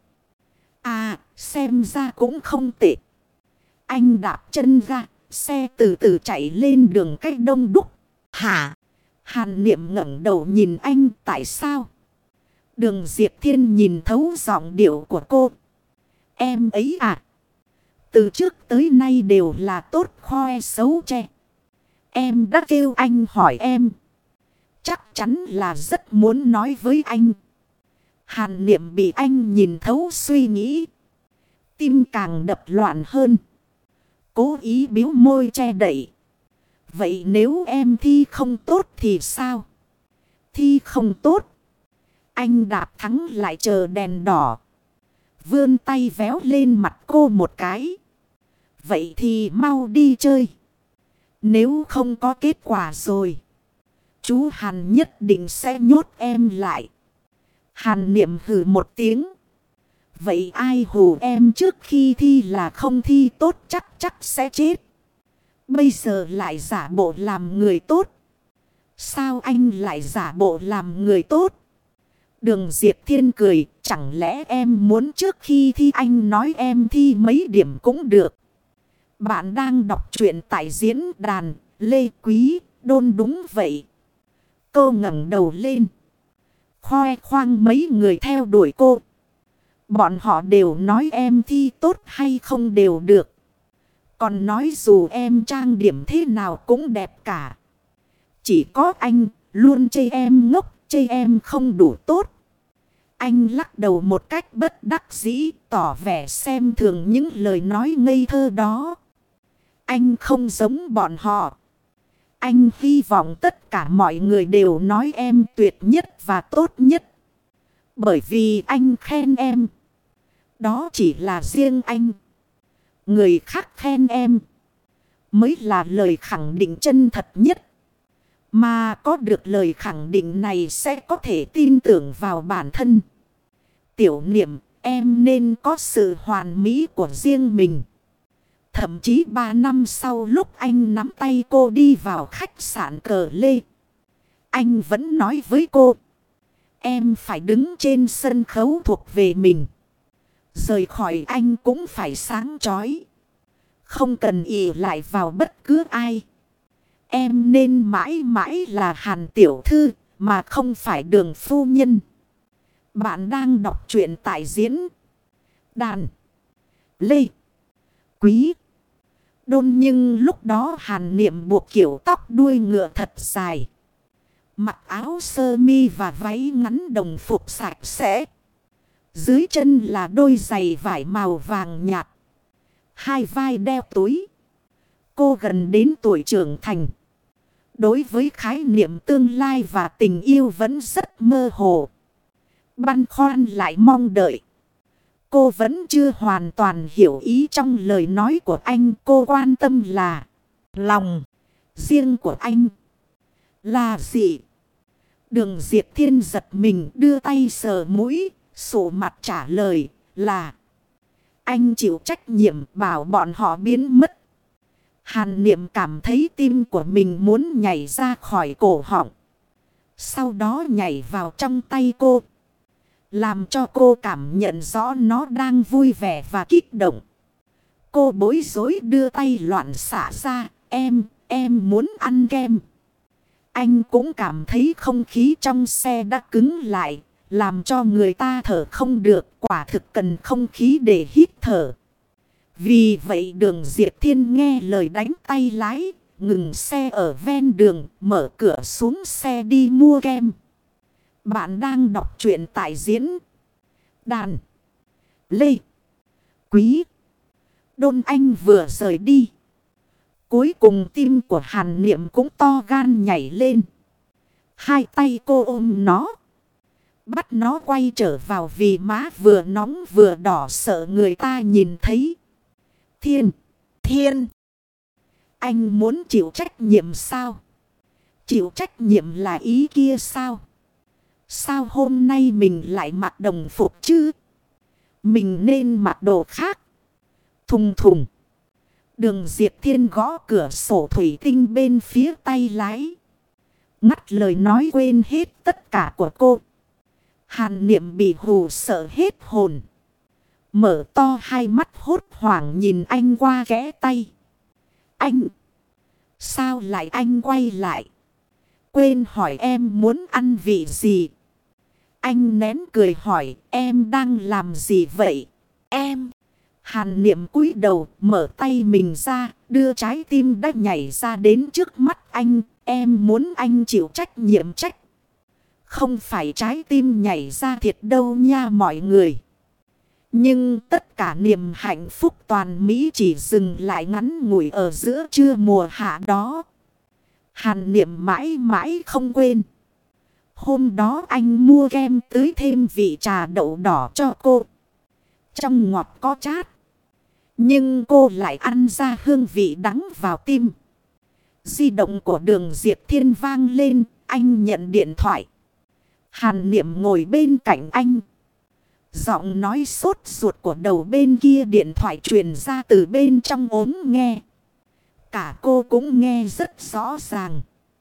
À, xem ra cũng không tệ. Anh đạp chân ra, xe từ từ chạy lên đường cách đông đúc. Hả? Hàn Niệm ngẩng đầu nhìn anh, tại sao? Đường Diệp Thiên nhìn thấu giọng điệu của cô. Em ấy à? Từ trước tới nay đều là tốt khoe xấu che. Em đã kêu anh hỏi em. Chắc chắn là rất muốn nói với anh. Hàn Niệm bị anh nhìn thấu suy nghĩ. Tim càng đập loạn hơn. Cố ý biếu môi che đậy. Vậy nếu em thi không tốt thì sao? Thi không tốt. Anh đạp thắng lại chờ đèn đỏ. Vươn tay véo lên mặt cô một cái. Vậy thì mau đi chơi. Nếu không có kết quả rồi, chú Hàn nhất định sẽ nhốt em lại. Hàn Niệm hừ một tiếng. Vậy ai hù em trước khi thi là không thi tốt chắc chắc sẽ chết. Bây giờ lại giả bộ làm người tốt. Sao anh lại giả bộ làm người tốt? Đường Diệp Thiên cười. Chẳng lẽ em muốn trước khi thi anh nói em thi mấy điểm cũng được? Bạn đang đọc truyện tại diễn đàn Lê Quý Đôn đúng vậy. Cô ngẩng đầu lên. Khoe khoang mấy người theo đuổi cô. Bọn họ đều nói em thi tốt hay không đều được. Còn nói dù em trang điểm thế nào cũng đẹp cả. Chỉ có anh luôn chê em ngốc, chê em không đủ tốt. Anh lắc đầu một cách bất đắc dĩ, tỏ vẻ xem thường những lời nói ngây thơ đó. Anh không giống bọn họ. Anh hy vọng tất cả mọi người đều nói em tuyệt nhất và tốt nhất. Bởi vì anh khen em. Đó chỉ là riêng anh. Người khác khen em mới là lời khẳng định chân thật nhất. Mà có được lời khẳng định này sẽ có thể tin tưởng vào bản thân. Tiểu Niệm, em nên có sự hoàn mỹ của riêng mình. Thậm chí ba năm sau lúc anh nắm tay cô đi vào khách sạn Cờ Lê, anh vẫn nói với cô. Em phải đứng trên sân khấu thuộc về mình. Rời khỏi anh cũng phải sáng chói. Không cần ỷ lại vào bất cứ ai. Em nên mãi mãi là Hàn tiểu thư mà không phải Đường phu nhân. Bạn đang đọc truyện tại diễn đàn Lê Quý Đôn. Nhưng lúc đó Hàn Niệm buộc kiểu tóc đuôi ngựa thật dài. Mặc áo sơ mi và váy ngắn đồng phục sạch sẽ. Dưới chân là đôi giày vải màu vàng nhạt. Hai vai đeo túi. Cô gần đến tuổi trưởng thành. Đối với khái niệm tương lai và tình yêu vẫn rất mơ hồ. Băn khoăn lại mong đợi. Cô vẫn chưa hoàn toàn hiểu ý trong lời nói của anh. Cô quan tâm là lòng riêng của anh là gì? Đường Diệp Thiên giật mình đưa tay sờ mũi, sổ mặt trả lời là anh chịu trách nhiệm bảo bọn họ biến mất. Hàn Niệm cảm thấy tim của mình muốn nhảy ra khỏi cổ họng. Sau đó nhảy vào trong tay cô. Làm cho cô cảm nhận rõ nó đang vui vẻ và kích động. Cô bối rối đưa tay loạn xả ra. Em, em muốn ăn kem. Anh cũng cảm thấy không khí trong xe đã cứng lại. Làm cho người ta thở không được. Quả thực cần không khí để hít thở. Vì vậy Đường Diệp Thiên nghe lời đánh tay lái. Ngừng xe ở ven đường. Mở cửa xuống xe đi mua kem. Bạn đang đọc truyện tại diễn đàn Lê Quý Đôn. Anh vừa rời đi. Cuối cùng tim của Hàn Niệm cũng to gan nhảy lên. Hai tay cô ôm nó. Bắt nó quay trở vào vì má vừa nóng vừa đỏ sợ người ta nhìn thấy. Thiên, Thiên, anh muốn chịu trách nhiệm sao? Chịu trách nhiệm là ý kia sao? Sao hôm nay mình lại mặc đồng phục chứ? Mình nên mặc đồ khác. Thùng thùng. Đường Diệp Thiên gõ cửa sổ thủy tinh bên phía tay lái. Ngắt lời nói quên hết tất cả của cô. Hàn Niệm bị hù sợ hết hồn. Mở to hai mắt hốt hoảng nhìn anh qua kẽ tay. Anh! Sao lại anh quay lại? Quên hỏi em muốn ăn vị gì? Anh nén cười hỏi em đang làm gì vậy? Em! Hàn Niệm cúi đầu mở tay mình ra. Đưa trái tim đã nhảy ra đến trước mắt anh. Em muốn anh chịu trách nhiệm trách. Không phải trái tim nhảy ra thiệt đâu nha mọi người. Nhưng tất cả niềm hạnh phúc toàn Mỹ chỉ dừng lại ngắn ngủi ở giữa trưa mùa hạ đó. Hàn Niệm mãi mãi không quên. Hôm đó anh mua kem tưới thêm vị trà đậu đỏ cho cô. Trong ngọt có chát. Nhưng cô lại ăn ra hương vị đắng vào tim. Di động của Đường Diệp Thiên vang lên. Anh nhận điện thoại. Hàn Niệm ngồi bên cạnh anh. Giọng nói sốt ruột của đầu bên kia điện thoại truyền ra từ bên trong ốm nghe. Cả cô cũng nghe rất rõ ràng.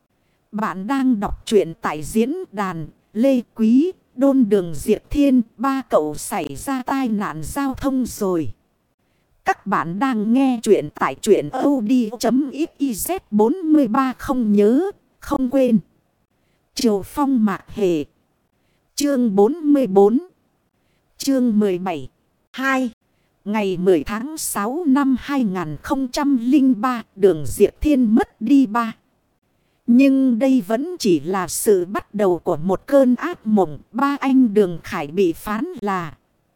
Bạn đang đọc truyện tại diễn đàn Lê Quý, Đôn Đường Diệp Thiên. Ba cậu xảy ra tai nạn giao thông rồi. Các bạn đang nghe truyện tại truyện audio.xyz bốn ba. Không nhớ, không quên. Triều Phong Mạc Hề. Chương bốn mươi bốn. Chương mười bảy. hai. Ngày mười tháng sáu năm hai nghìn không trăm lẻ ba, Đường Diệp Thiên mất đi ba. Nhưng đây vẫn chỉ là sự bắt đầu của một cơn ác mộng. Ba anh Đường Khải bị phán là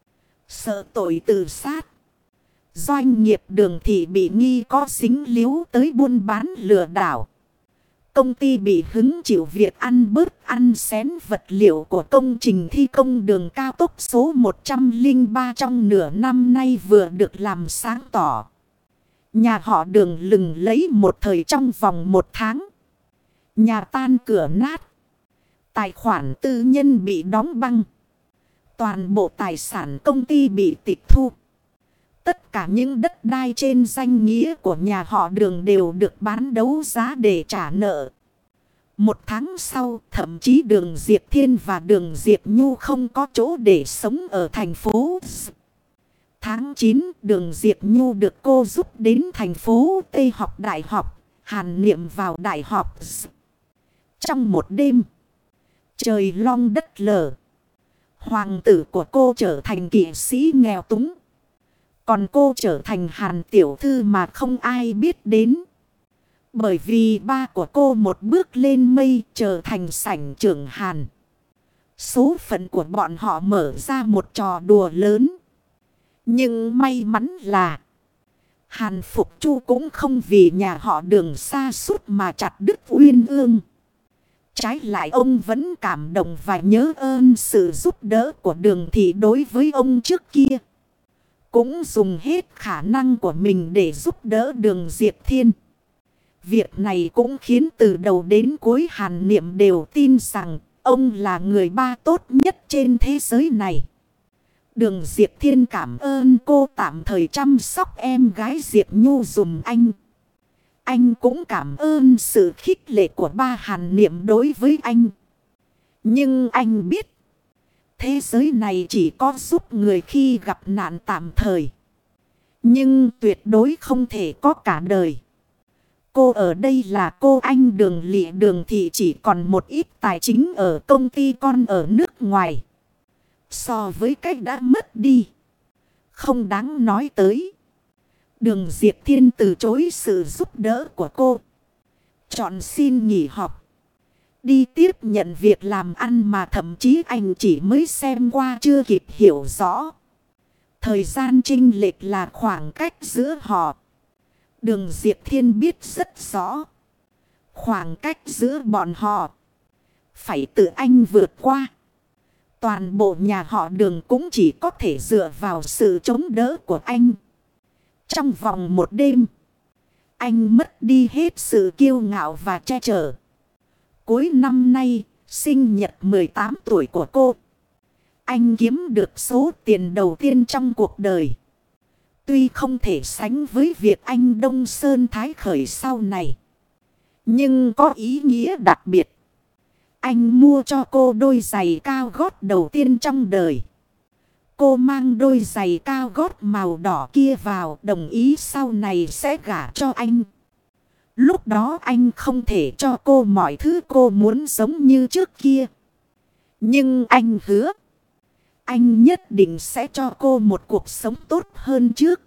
sợ tội tự sát. Doanh nghiệp Đường Thị bị nghi có dính líu tới buôn bán lừa đảo. Công ty bị hứng chịu việc ăn bớt ăn xén vật liệu của công trình thi công đường cao tốc số một trăm lẻ ba trong nửa năm nay vừa được làm sáng tỏ. Nhà họ Đường lừng lấy một thời trong vòng một tháng. Nhà tan cửa nát. Tài khoản tư nhân bị đóng băng. Toàn bộ tài sản công ty bị tịch thu. Tất cả những đất đai trên danh nghĩa của nhà họ Đường đều được bán đấu giá để trả nợ. Một tháng sau, thậm chí Đường Diệp Thiên và Đường Diệp Nhu không có chỗ để sống ở thành phố. Tháng chín, Đường Diệp Nhu được cô giúp đến thành phố Tây học đại học, Hàn Niệm vào đại học. Trong một đêm, trời long đất lở. Hoàng tử của cô trở thành kỵ sĩ nghèo túng. Còn cô trở thành Hàn tiểu thư mà không ai biết đến. Bởi vì ba của cô một bước lên mây trở thành sảnh trưởng Hàn. Số phận của bọn họ mở ra một trò đùa lớn. Nhưng may mắn là Hàn Phục Chu cũng không vì nhà họ Đường sa sút mà chặt đứt uyên ương. Trái lại ông vẫn cảm động và nhớ ơn sự giúp đỡ của Đường Thị đối với ông trước kia. Cũng dùng hết khả năng của mình để giúp đỡ Đường Diệp Thiên. Việc này cũng khiến từ đầu đến cuối Hàn Niệm đều tin rằng ông là người ba tốt nhất trên thế giới này. Đường Diệp Thiên cảm ơn cô tạm thời chăm sóc em gái Diệp Nhu dùm anh. Anh cũng cảm ơn sự khích lệ của ba Hàn Niệm đối với anh. Nhưng anh biết, thế giới này chỉ có giúp người khi gặp nạn tạm thời. Nhưng tuyệt đối không thể có cả đời. Cô ở đây là cô anh Đường Lị Đường Thị chỉ còn một ít tài chính ở công ty con ở nước ngoài. So với cách đã mất đi, không đáng nói tới. Đường Diệp Thiên từ chối sự giúp đỡ của cô. Chọn xin nghỉ học. Đi tiếp nhận việc làm ăn mà thậm chí anh chỉ mới xem qua chưa kịp hiểu rõ. Thời gian chênh lệch là khoảng cách giữa họ. Đường Diệp Thiên biết rất rõ. Khoảng cách giữa bọn họ phải tự anh vượt qua. Toàn bộ nhà họ Đường cũng chỉ có thể dựa vào sự chống đỡ của anh. Trong vòng một đêm, anh mất đi hết sự kiêu ngạo và che chở. Cuối năm nay, sinh nhật mười tám tuổi của cô, anh kiếm được số tiền đầu tiên trong cuộc đời. Tuy không thể sánh với việc anh Đông Sơn Thái Khởi sau này, nhưng có ý nghĩa đặc biệt. Anh mua cho cô đôi giày cao gót đầu tiên trong đời. Cô mang đôi giày cao gót màu đỏ kia vào, đồng ý sau này sẽ gả cho anh. Lúc đó anh không thể cho cô mọi thứ cô muốn giống như trước kia. Nhưng anh hứa, anh nhất định sẽ cho cô một cuộc sống tốt hơn trước.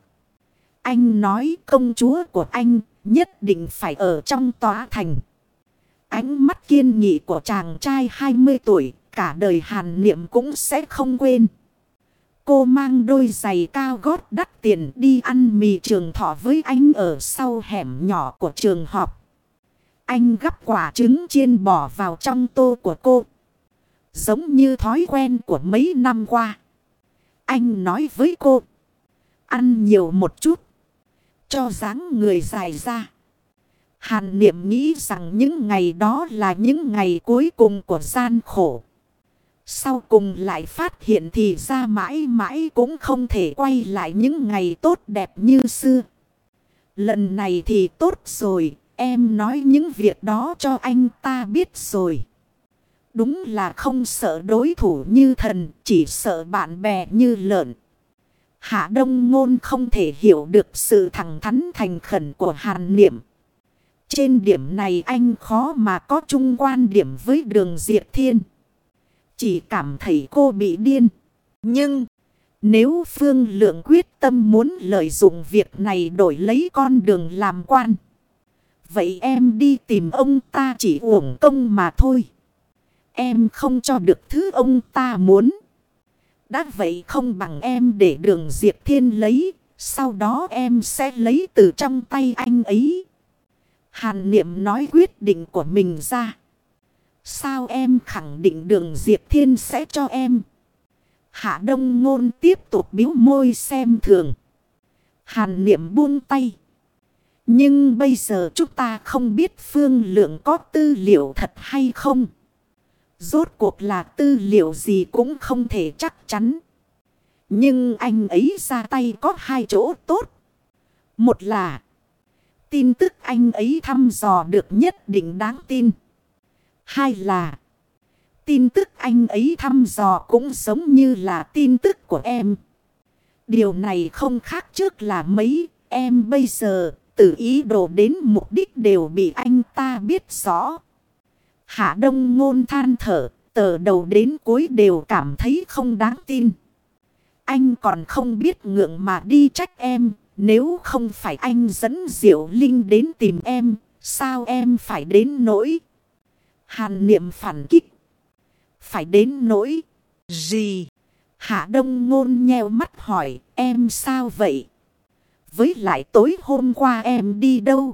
Anh nói công chúa của anh nhất định phải ở trong tòa thành. Ánh mắt kiên nghị của chàng trai hai mươi tuổi cả đời Hàn Niệm cũng sẽ không quên. Cô mang đôi giày cao gót đắt tiền đi ăn mì trường thọ với anh ở sau hẻm nhỏ của trường học. Anh gắp quả trứng chiên bỏ vào trong tô của cô. Giống như thói quen của mấy năm qua. Anh nói với cô. Ăn nhiều một chút. Cho dáng người dài ra. Hàn Niệm nghĩ rằng những ngày đó là những ngày cuối cùng của gian khổ. Sau cùng lại phát hiện thì ra mãi mãi cũng không thể quay lại những ngày tốt đẹp như xưa. Lần này thì tốt rồi, em nói những việc đó cho anh ta biết rồi. Đúng là không sợ đối thủ như thần, chỉ sợ bạn bè như lợn. Hạ Đông Ngôn không thể hiểu được sự thẳng thắn thành khẩn của Hàn Niệm. Trên điểm này anh khó mà có chung quan điểm với Đường Diệp Thiên. Chỉ cảm thấy cô bị điên. Nhưng nếu Phương Lượng quyết tâm muốn lợi dụng việc này đổi lấy con đường làm quan. Vậy em đi tìm ông ta chỉ uổng công mà thôi. Em không cho được thứ ông ta muốn. Đã vậy không bằng em để Đường Diệp Thiên lấy. Sau đó em sẽ lấy từ trong tay anh ấy. Hàn Niệm nói quyết định của mình ra. Sao em khẳng định Đường Diệp Thiên sẽ cho em? Hạ Đông Ngôn tiếp tục biếu môi xem thường. Hàn Niệm buông tay. Nhưng bây giờ chúng ta không biết Phương Lượng có tư liệu thật hay không. Rốt cuộc là tư liệu gì cũng không thể chắc chắn. Nhưng anh ấy ra tay có hai chỗ tốt. Một là tin tức anh ấy thăm dò được nhất định đáng tin. Hai là tin tức anh ấy thăm dò cũng giống như là tin tức của em. Điều này không khác trước là mấy. Em bây giờ từ ý đồ đến mục đích đều bị anh ta biết rõ. Hạ Đông Ngôn than thở. Từ đầu đến cuối đều cảm thấy không đáng tin. Anh còn không biết ngượng mà đi trách em. Nếu không phải anh dẫn Diệu Linh đến tìm em. Sao em phải đến nỗi? Hàn Niệm phản kích. Phải đến nỗi gì? Hạ Đông Ngôn nheo mắt hỏi. Em sao vậy? Với lại tối hôm qua em đi đâu?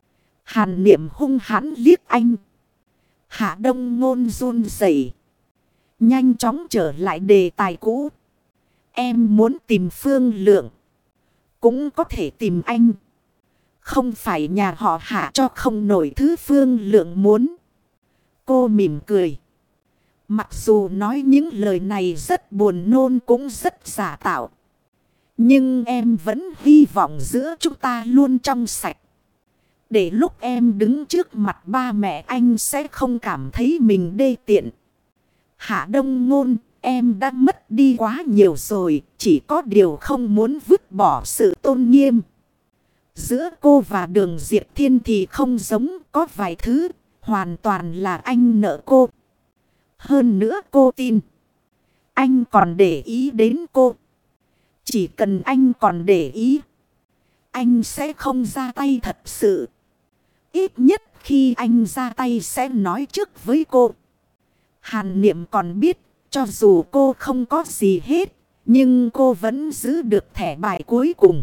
Hàn Niệm hung hãn liếc anh. Hạ Đông Ngôn run rẩy, nhanh chóng trở lại đề tài cũ. Em muốn tìm Phương Lượng. Cũng có thể tìm anh. Không phải nhà họ Hạ cho không nổi thứ Phương Lượng muốn. Cô mỉm cười. Mặc dù nói những lời này rất buồn nôn cũng rất giả tạo. Nhưng em vẫn hy vọng giữa chúng ta luôn trong sạch. Để lúc em đứng trước mặt ba mẹ anh sẽ không cảm thấy mình đê tiện. Hạ Đông Ngôn, em đã mất đi quá nhiều rồi. Chỉ có điều không muốn vứt bỏ sự tôn nghiêm. Giữa cô và Đường Diệp Thiên thì không giống, có vài thứ hoàn toàn là anh nợ cô. Hơn nữa cô tin anh còn để ý đến cô. Chỉ cần anh còn để ý, anh sẽ không ra tay thật sự. Ít nhất khi anh ra tay sẽ nói trước với cô. Hàn Niệm còn biết, cho dù cô không có gì hết, nhưng cô vẫn giữ được thẻ bài cuối cùng.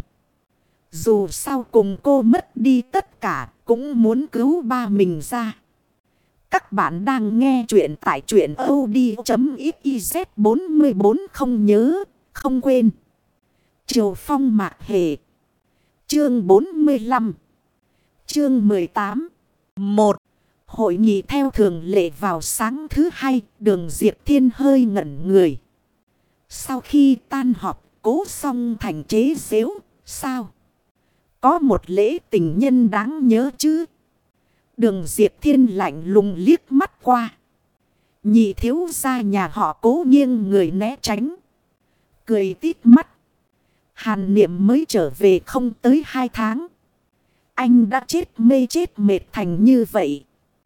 Dù sau cùng cô mất đi tất cả, cũng muốn cứu ba mình ra. Các bạn đang nghe chuyện tại truyện audio chấm xyz. Bốn mươi bốn không nhớ, không quên. Triều Phong Mạc Hề. Chương bốn mươi lăm. Chương mười tám. một. Hội nghị theo thường lệ vào sáng thứ hai, Đường Diệp Thiên hơi ngẩn người. Sau khi tan họp, Cố Song Thành chế giễu, sao? Có một lễ tình nhân đáng nhớ chứ? Đường Diệp Thiên lạnh lùng liếc mắt qua. Nhị thiếu gia nhà họ Cố nghiêng người né tránh. Cười tít mắt. Hàn Niệm mới trở về không tới hai tháng. Anh đã chết mê chết mệt thành như vậy.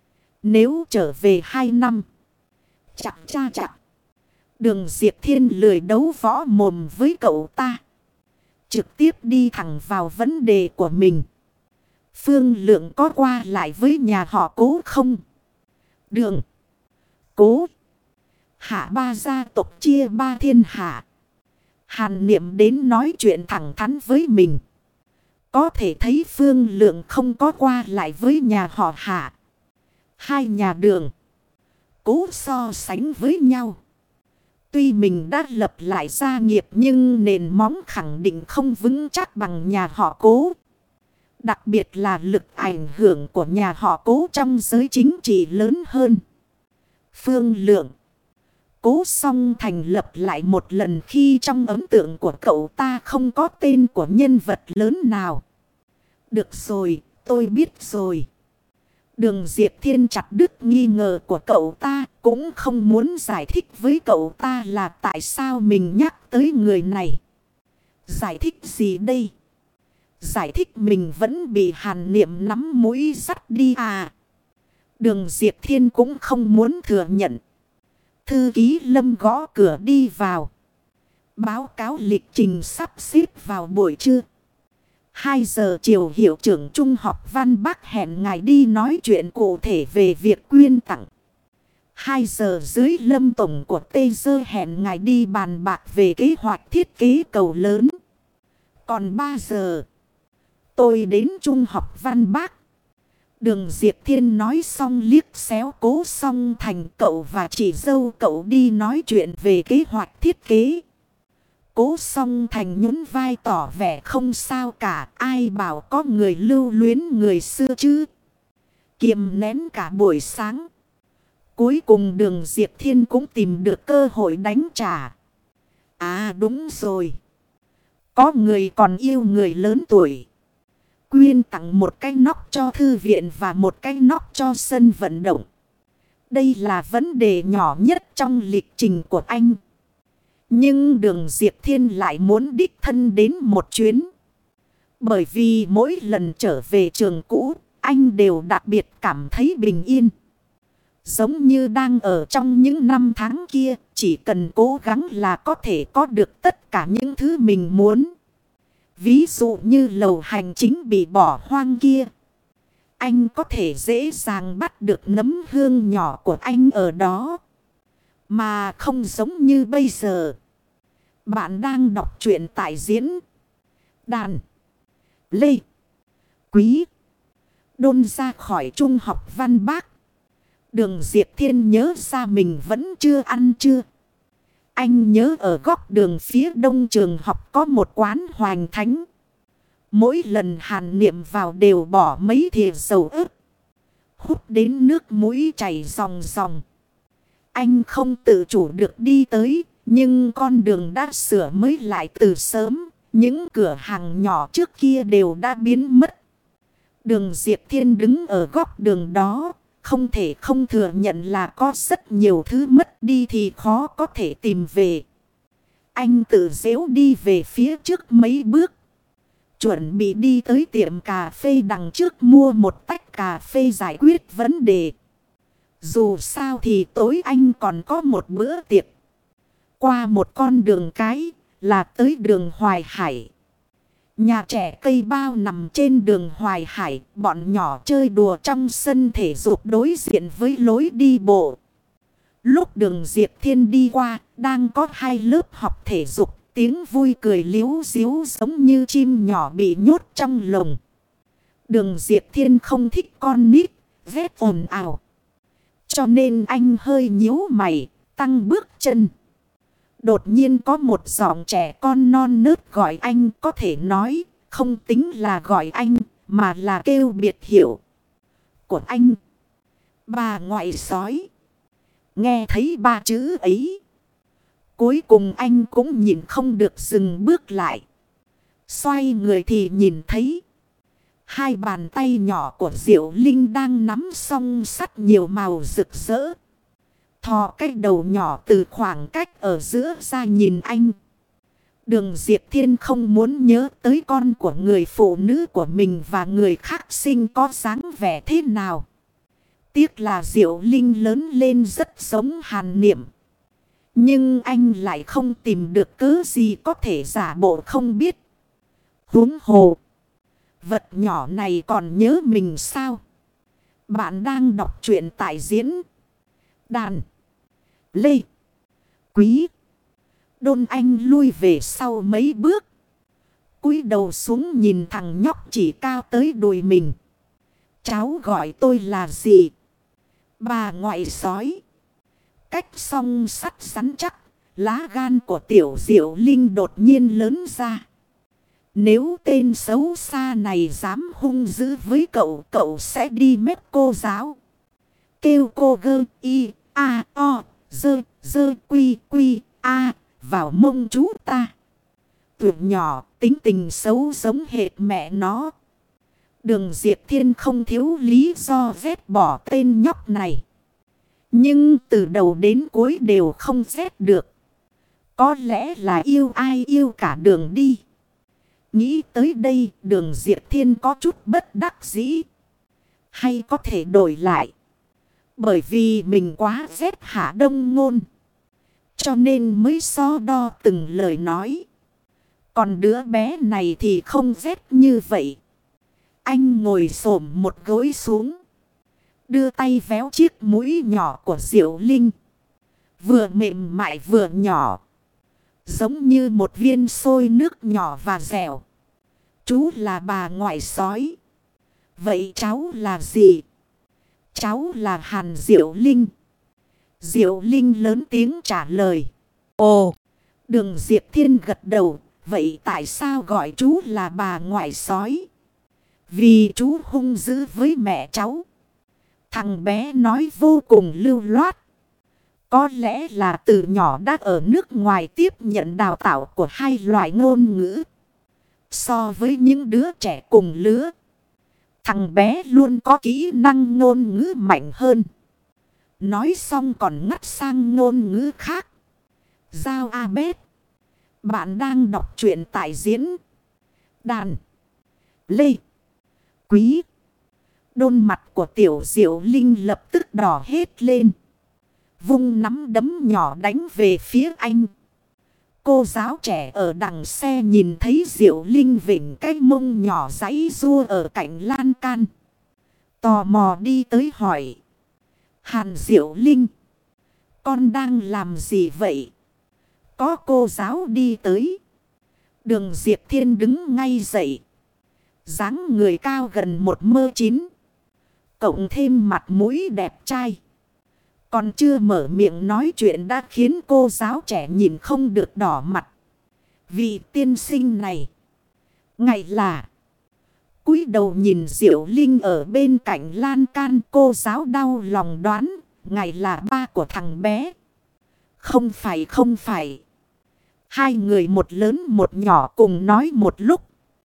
Nếu trở về hai năm. Chặt cha chặt. Đường Diệp Thiên lười đấu võ mồm với cậu ta. Trực tiếp đi thẳng vào vấn đề của mình. Phương Lượng có qua lại với nhà họ Cố không? Đường. Cố. ba gia tộc chia ba thiên hạ. Hàn Niệm đến nói chuyện thẳng thắn với mình. Có thể thấy Phương Lượng không có qua lại với nhà họ Hạ. Hai nhà Đường cố so sánh với nhau. Tuy mình đã lập lại gia nghiệp nhưng nền móng khẳng định không vững chắc bằng nhà họ Cố. Đặc biệt là lực ảnh hưởng của nhà họ Cố trong giới chính trị lớn hơn. Phương Lượng Cố Song Thành lập lại một lần khi trong ấn tượng của cậu ta không có tên của nhân vật lớn nào. Được rồi, tôi biết rồi. Đường Diệp Thiên chặt đứt nghi ngờ của cậu ta, cũng không muốn giải thích với cậu ta là tại sao mình nhắc tới người này. Giải thích gì đây? Giải thích mình vẫn bị Hàn Niệm nắm mũi dắt đi à? Đường Diệp Thiên cũng không muốn thừa nhận. Thư ký Lâm gõ cửa đi vào. Báo cáo lịch trình sắp xếp vào buổi trưa. hai giờ chiều hiệu trưởng trung học Văn Bắc hẹn ngài đi nói chuyện cụ thể về việc quyên tặng. hai giờ dưới Lâm tổng của Tây Dơ hẹn ngài đi bàn bạc về kế hoạch thiết kế cầu lớn. Còn ba giờ tôi đến trung học Văn Bắc. Đường Diệp Thiên nói xong liếc xéo Cố Song Thành, cậu và chị dâu cậu đi nói chuyện về kế hoạch thiết kế. Cố Song Thành nhún vai tỏ vẻ không sao cả, ai bảo có người lưu luyến người xưa chứ. Kiềm nén cả buổi sáng. Cuối cùng Đường Diệp Thiên cũng tìm được cơ hội đánh trả. À đúng rồi. Có người còn yêu người lớn tuổi. Quyên tặng một cái nóc cho thư viện và một cái nóc cho sân vận động. Đây là vấn đề nhỏ nhất trong lịch trình của anh. Nhưng Đường Diệp Thiên lại muốn đích thân đến một chuyến. Bởi vì mỗi lần trở về trường cũ, anh đều đặc biệt cảm thấy bình yên. Giống như đang ở trong những năm tháng kia, chỉ cần cố gắng là có thể có được tất cả những thứ mình muốn. Ví dụ như lầu hành chính bị bỏ hoang kia. Anh có thể dễ dàng bắt được nấm hương nhỏ của anh ở đó. Mà không giống như bây giờ. Bạn đang đọc truyện tại diễn đàn Lê Quý Đôn ra khỏi trung học Văn Bắc. Đường Diệp Thiên nhớ ra mình vẫn chưa ăn trưa. Anh nhớ ở góc đường phía đông trường học có một quán hoành thánh. Mỗi lần Hàn Niệm vào đều bỏ mấy thìa dầu ớt. Hút đến nước mũi chảy ròng ròng. Anh không tự chủ được đi tới. Nhưng con đường đã sửa mới lại từ sớm. Những cửa hàng nhỏ trước kia đều đã biến mất. Đường Diệp Thiên đứng ở góc đường đó. Không thể không thừa nhận là có rất nhiều thứ mất đi thì khó có thể tìm về. Anh tự dễu đi về phía trước mấy bước. Chuẩn bị đi tới tiệm cà phê đằng trước mua một tách cà phê giải quyết vấn đề. Dù sao thì tối anh còn có một bữa tiệc. Qua một con đường cái là tới đường Hoài Hải. Nhà trẻ cây bao nằm trên đường Hoài Hải. Bọn nhỏ chơi đùa trong sân thể dục đối diện với lối đi bộ. Lúc Đường Diệp Thiên đi qua, đang có hai lớp học thể dục. Tiếng vui cười líu díu giống như chim nhỏ bị nhốt trong lồng. Đường Diệp Thiên không thích con nít, ghét ồn ào. Cho nên anh hơi nhíu mày, tăng bước chân. Đột nhiên có một giọng trẻ con non nớt gọi anh, có thể nói không tính là gọi anh mà là kêu biệt hiệu của anh. Bà ngoại sói. Nghe thấy ba chữ ấy. Cuối cùng anh cũng nhìn không được dừng bước lại. Xoay người thì nhìn thấy. Hai bàn tay nhỏ của Diệu Linh đang nắm song sắt nhiều màu rực rỡ. Thò cái đầu nhỏ từ khoảng cách ở giữa ra nhìn anh. Đường Diệp Thiên không muốn nhớ tới con của người phụ nữ của mình và người khác sinh có dáng vẻ thế nào. Tiếc là Diệu Linh lớn lên rất giống Hàn Niệm. Nhưng anh lại không tìm được cớ gì có thể giả bộ không biết. Huống hồ. Vật nhỏ này còn nhớ mình sao? Bạn đang đọc truyện tại diễn đàn Lê Quý. Đôn Anh lui về sau mấy bước. Cúi đầu xuống nhìn thằng nhóc chỉ cao tới đùi mình. Cháu gọi tôi là gì? Bà ngoại sói. Cách song sắt rắn chắc. Lá gan của Tiểu Diệu Linh đột nhiên lớn ra. Nếu tên xấu xa này dám hung dữ với cậu, cậu sẽ đi mét cô giáo. Kêu cô gơ y a o dơ dơ quy quy a vào mông chú ta. Tuổi nhỏ tính tình xấu giống hệt mẹ nó. Đường Diệp Thiên không thiếu lý do ghét bỏ tên nhóc này. Nhưng từ đầu đến cuối đều không ghét được. Có lẽ là yêu ai yêu cả đường đi. Nghĩ tới đây Đường Diệp Thiên có chút bất đắc dĩ. Hay có thể đổi lại. Bởi vì mình quá ghét Hạ Đông Ngôn. Cho nên mới so đo từng lời nói. Còn đứa bé này thì không ghét như vậy. Anh ngồi xổm một gối xuống. Đưa tay véo chiếc mũi nhỏ của Diệu Linh. Vừa mềm mại vừa nhỏ. Giống như một viên xôi nước nhỏ và dẻo. Chú là bà ngoại sói. Vậy cháu là gì? Cháu là Hàn Diệu Linh. Diệu Linh lớn tiếng trả lời. Ồ, Đường Diệp Thiên gật đầu. Vậy tại sao gọi chú là bà ngoại sói? Vì chú hung dữ với mẹ cháu. Thằng bé nói vô cùng lưu loát. Có lẽ là từ nhỏ đã ở nước ngoài tiếp nhận đào tạo của hai loại ngôn ngữ. So với những đứa trẻ cùng lứa, thằng bé luôn có kỹ năng ngôn ngữ mạnh hơn. Nói xong còn ngắt sang ngôn ngữ khác. Giao A Bết. Bạn đang đọc truyện tại diễn đàn Lê Quý. Đôn mặt của Tiểu Diệu Linh lập tức đỏ hết lên. Vung nắm đấm nhỏ đánh về phía anh. Cô giáo trẻ ở đằng xe nhìn thấy Diệu Linh vỉnh cái mông nhỏ giãy giụa ở cạnh lan can. Tò mò đi tới hỏi. Hàn Diệu Linh, con đang làm gì vậy? Có cô giáo đi tới. Đường Diệp Thiên đứng ngay dậy. Dáng người cao gần một mơ chín. Cộng thêm mặt mũi đẹp trai. Còn chưa mở miệng nói chuyện đã khiến cô giáo trẻ nhìn không được đỏ mặt. Vị tiên sinh này. Ngày là. Cúi đầu nhìn Diệu Linh ở bên cạnh lan can, cô giáo đau lòng đoán. Ngày là ba của thằng bé. Không phải không phải. Hai người một lớn một nhỏ cùng nói một lúc.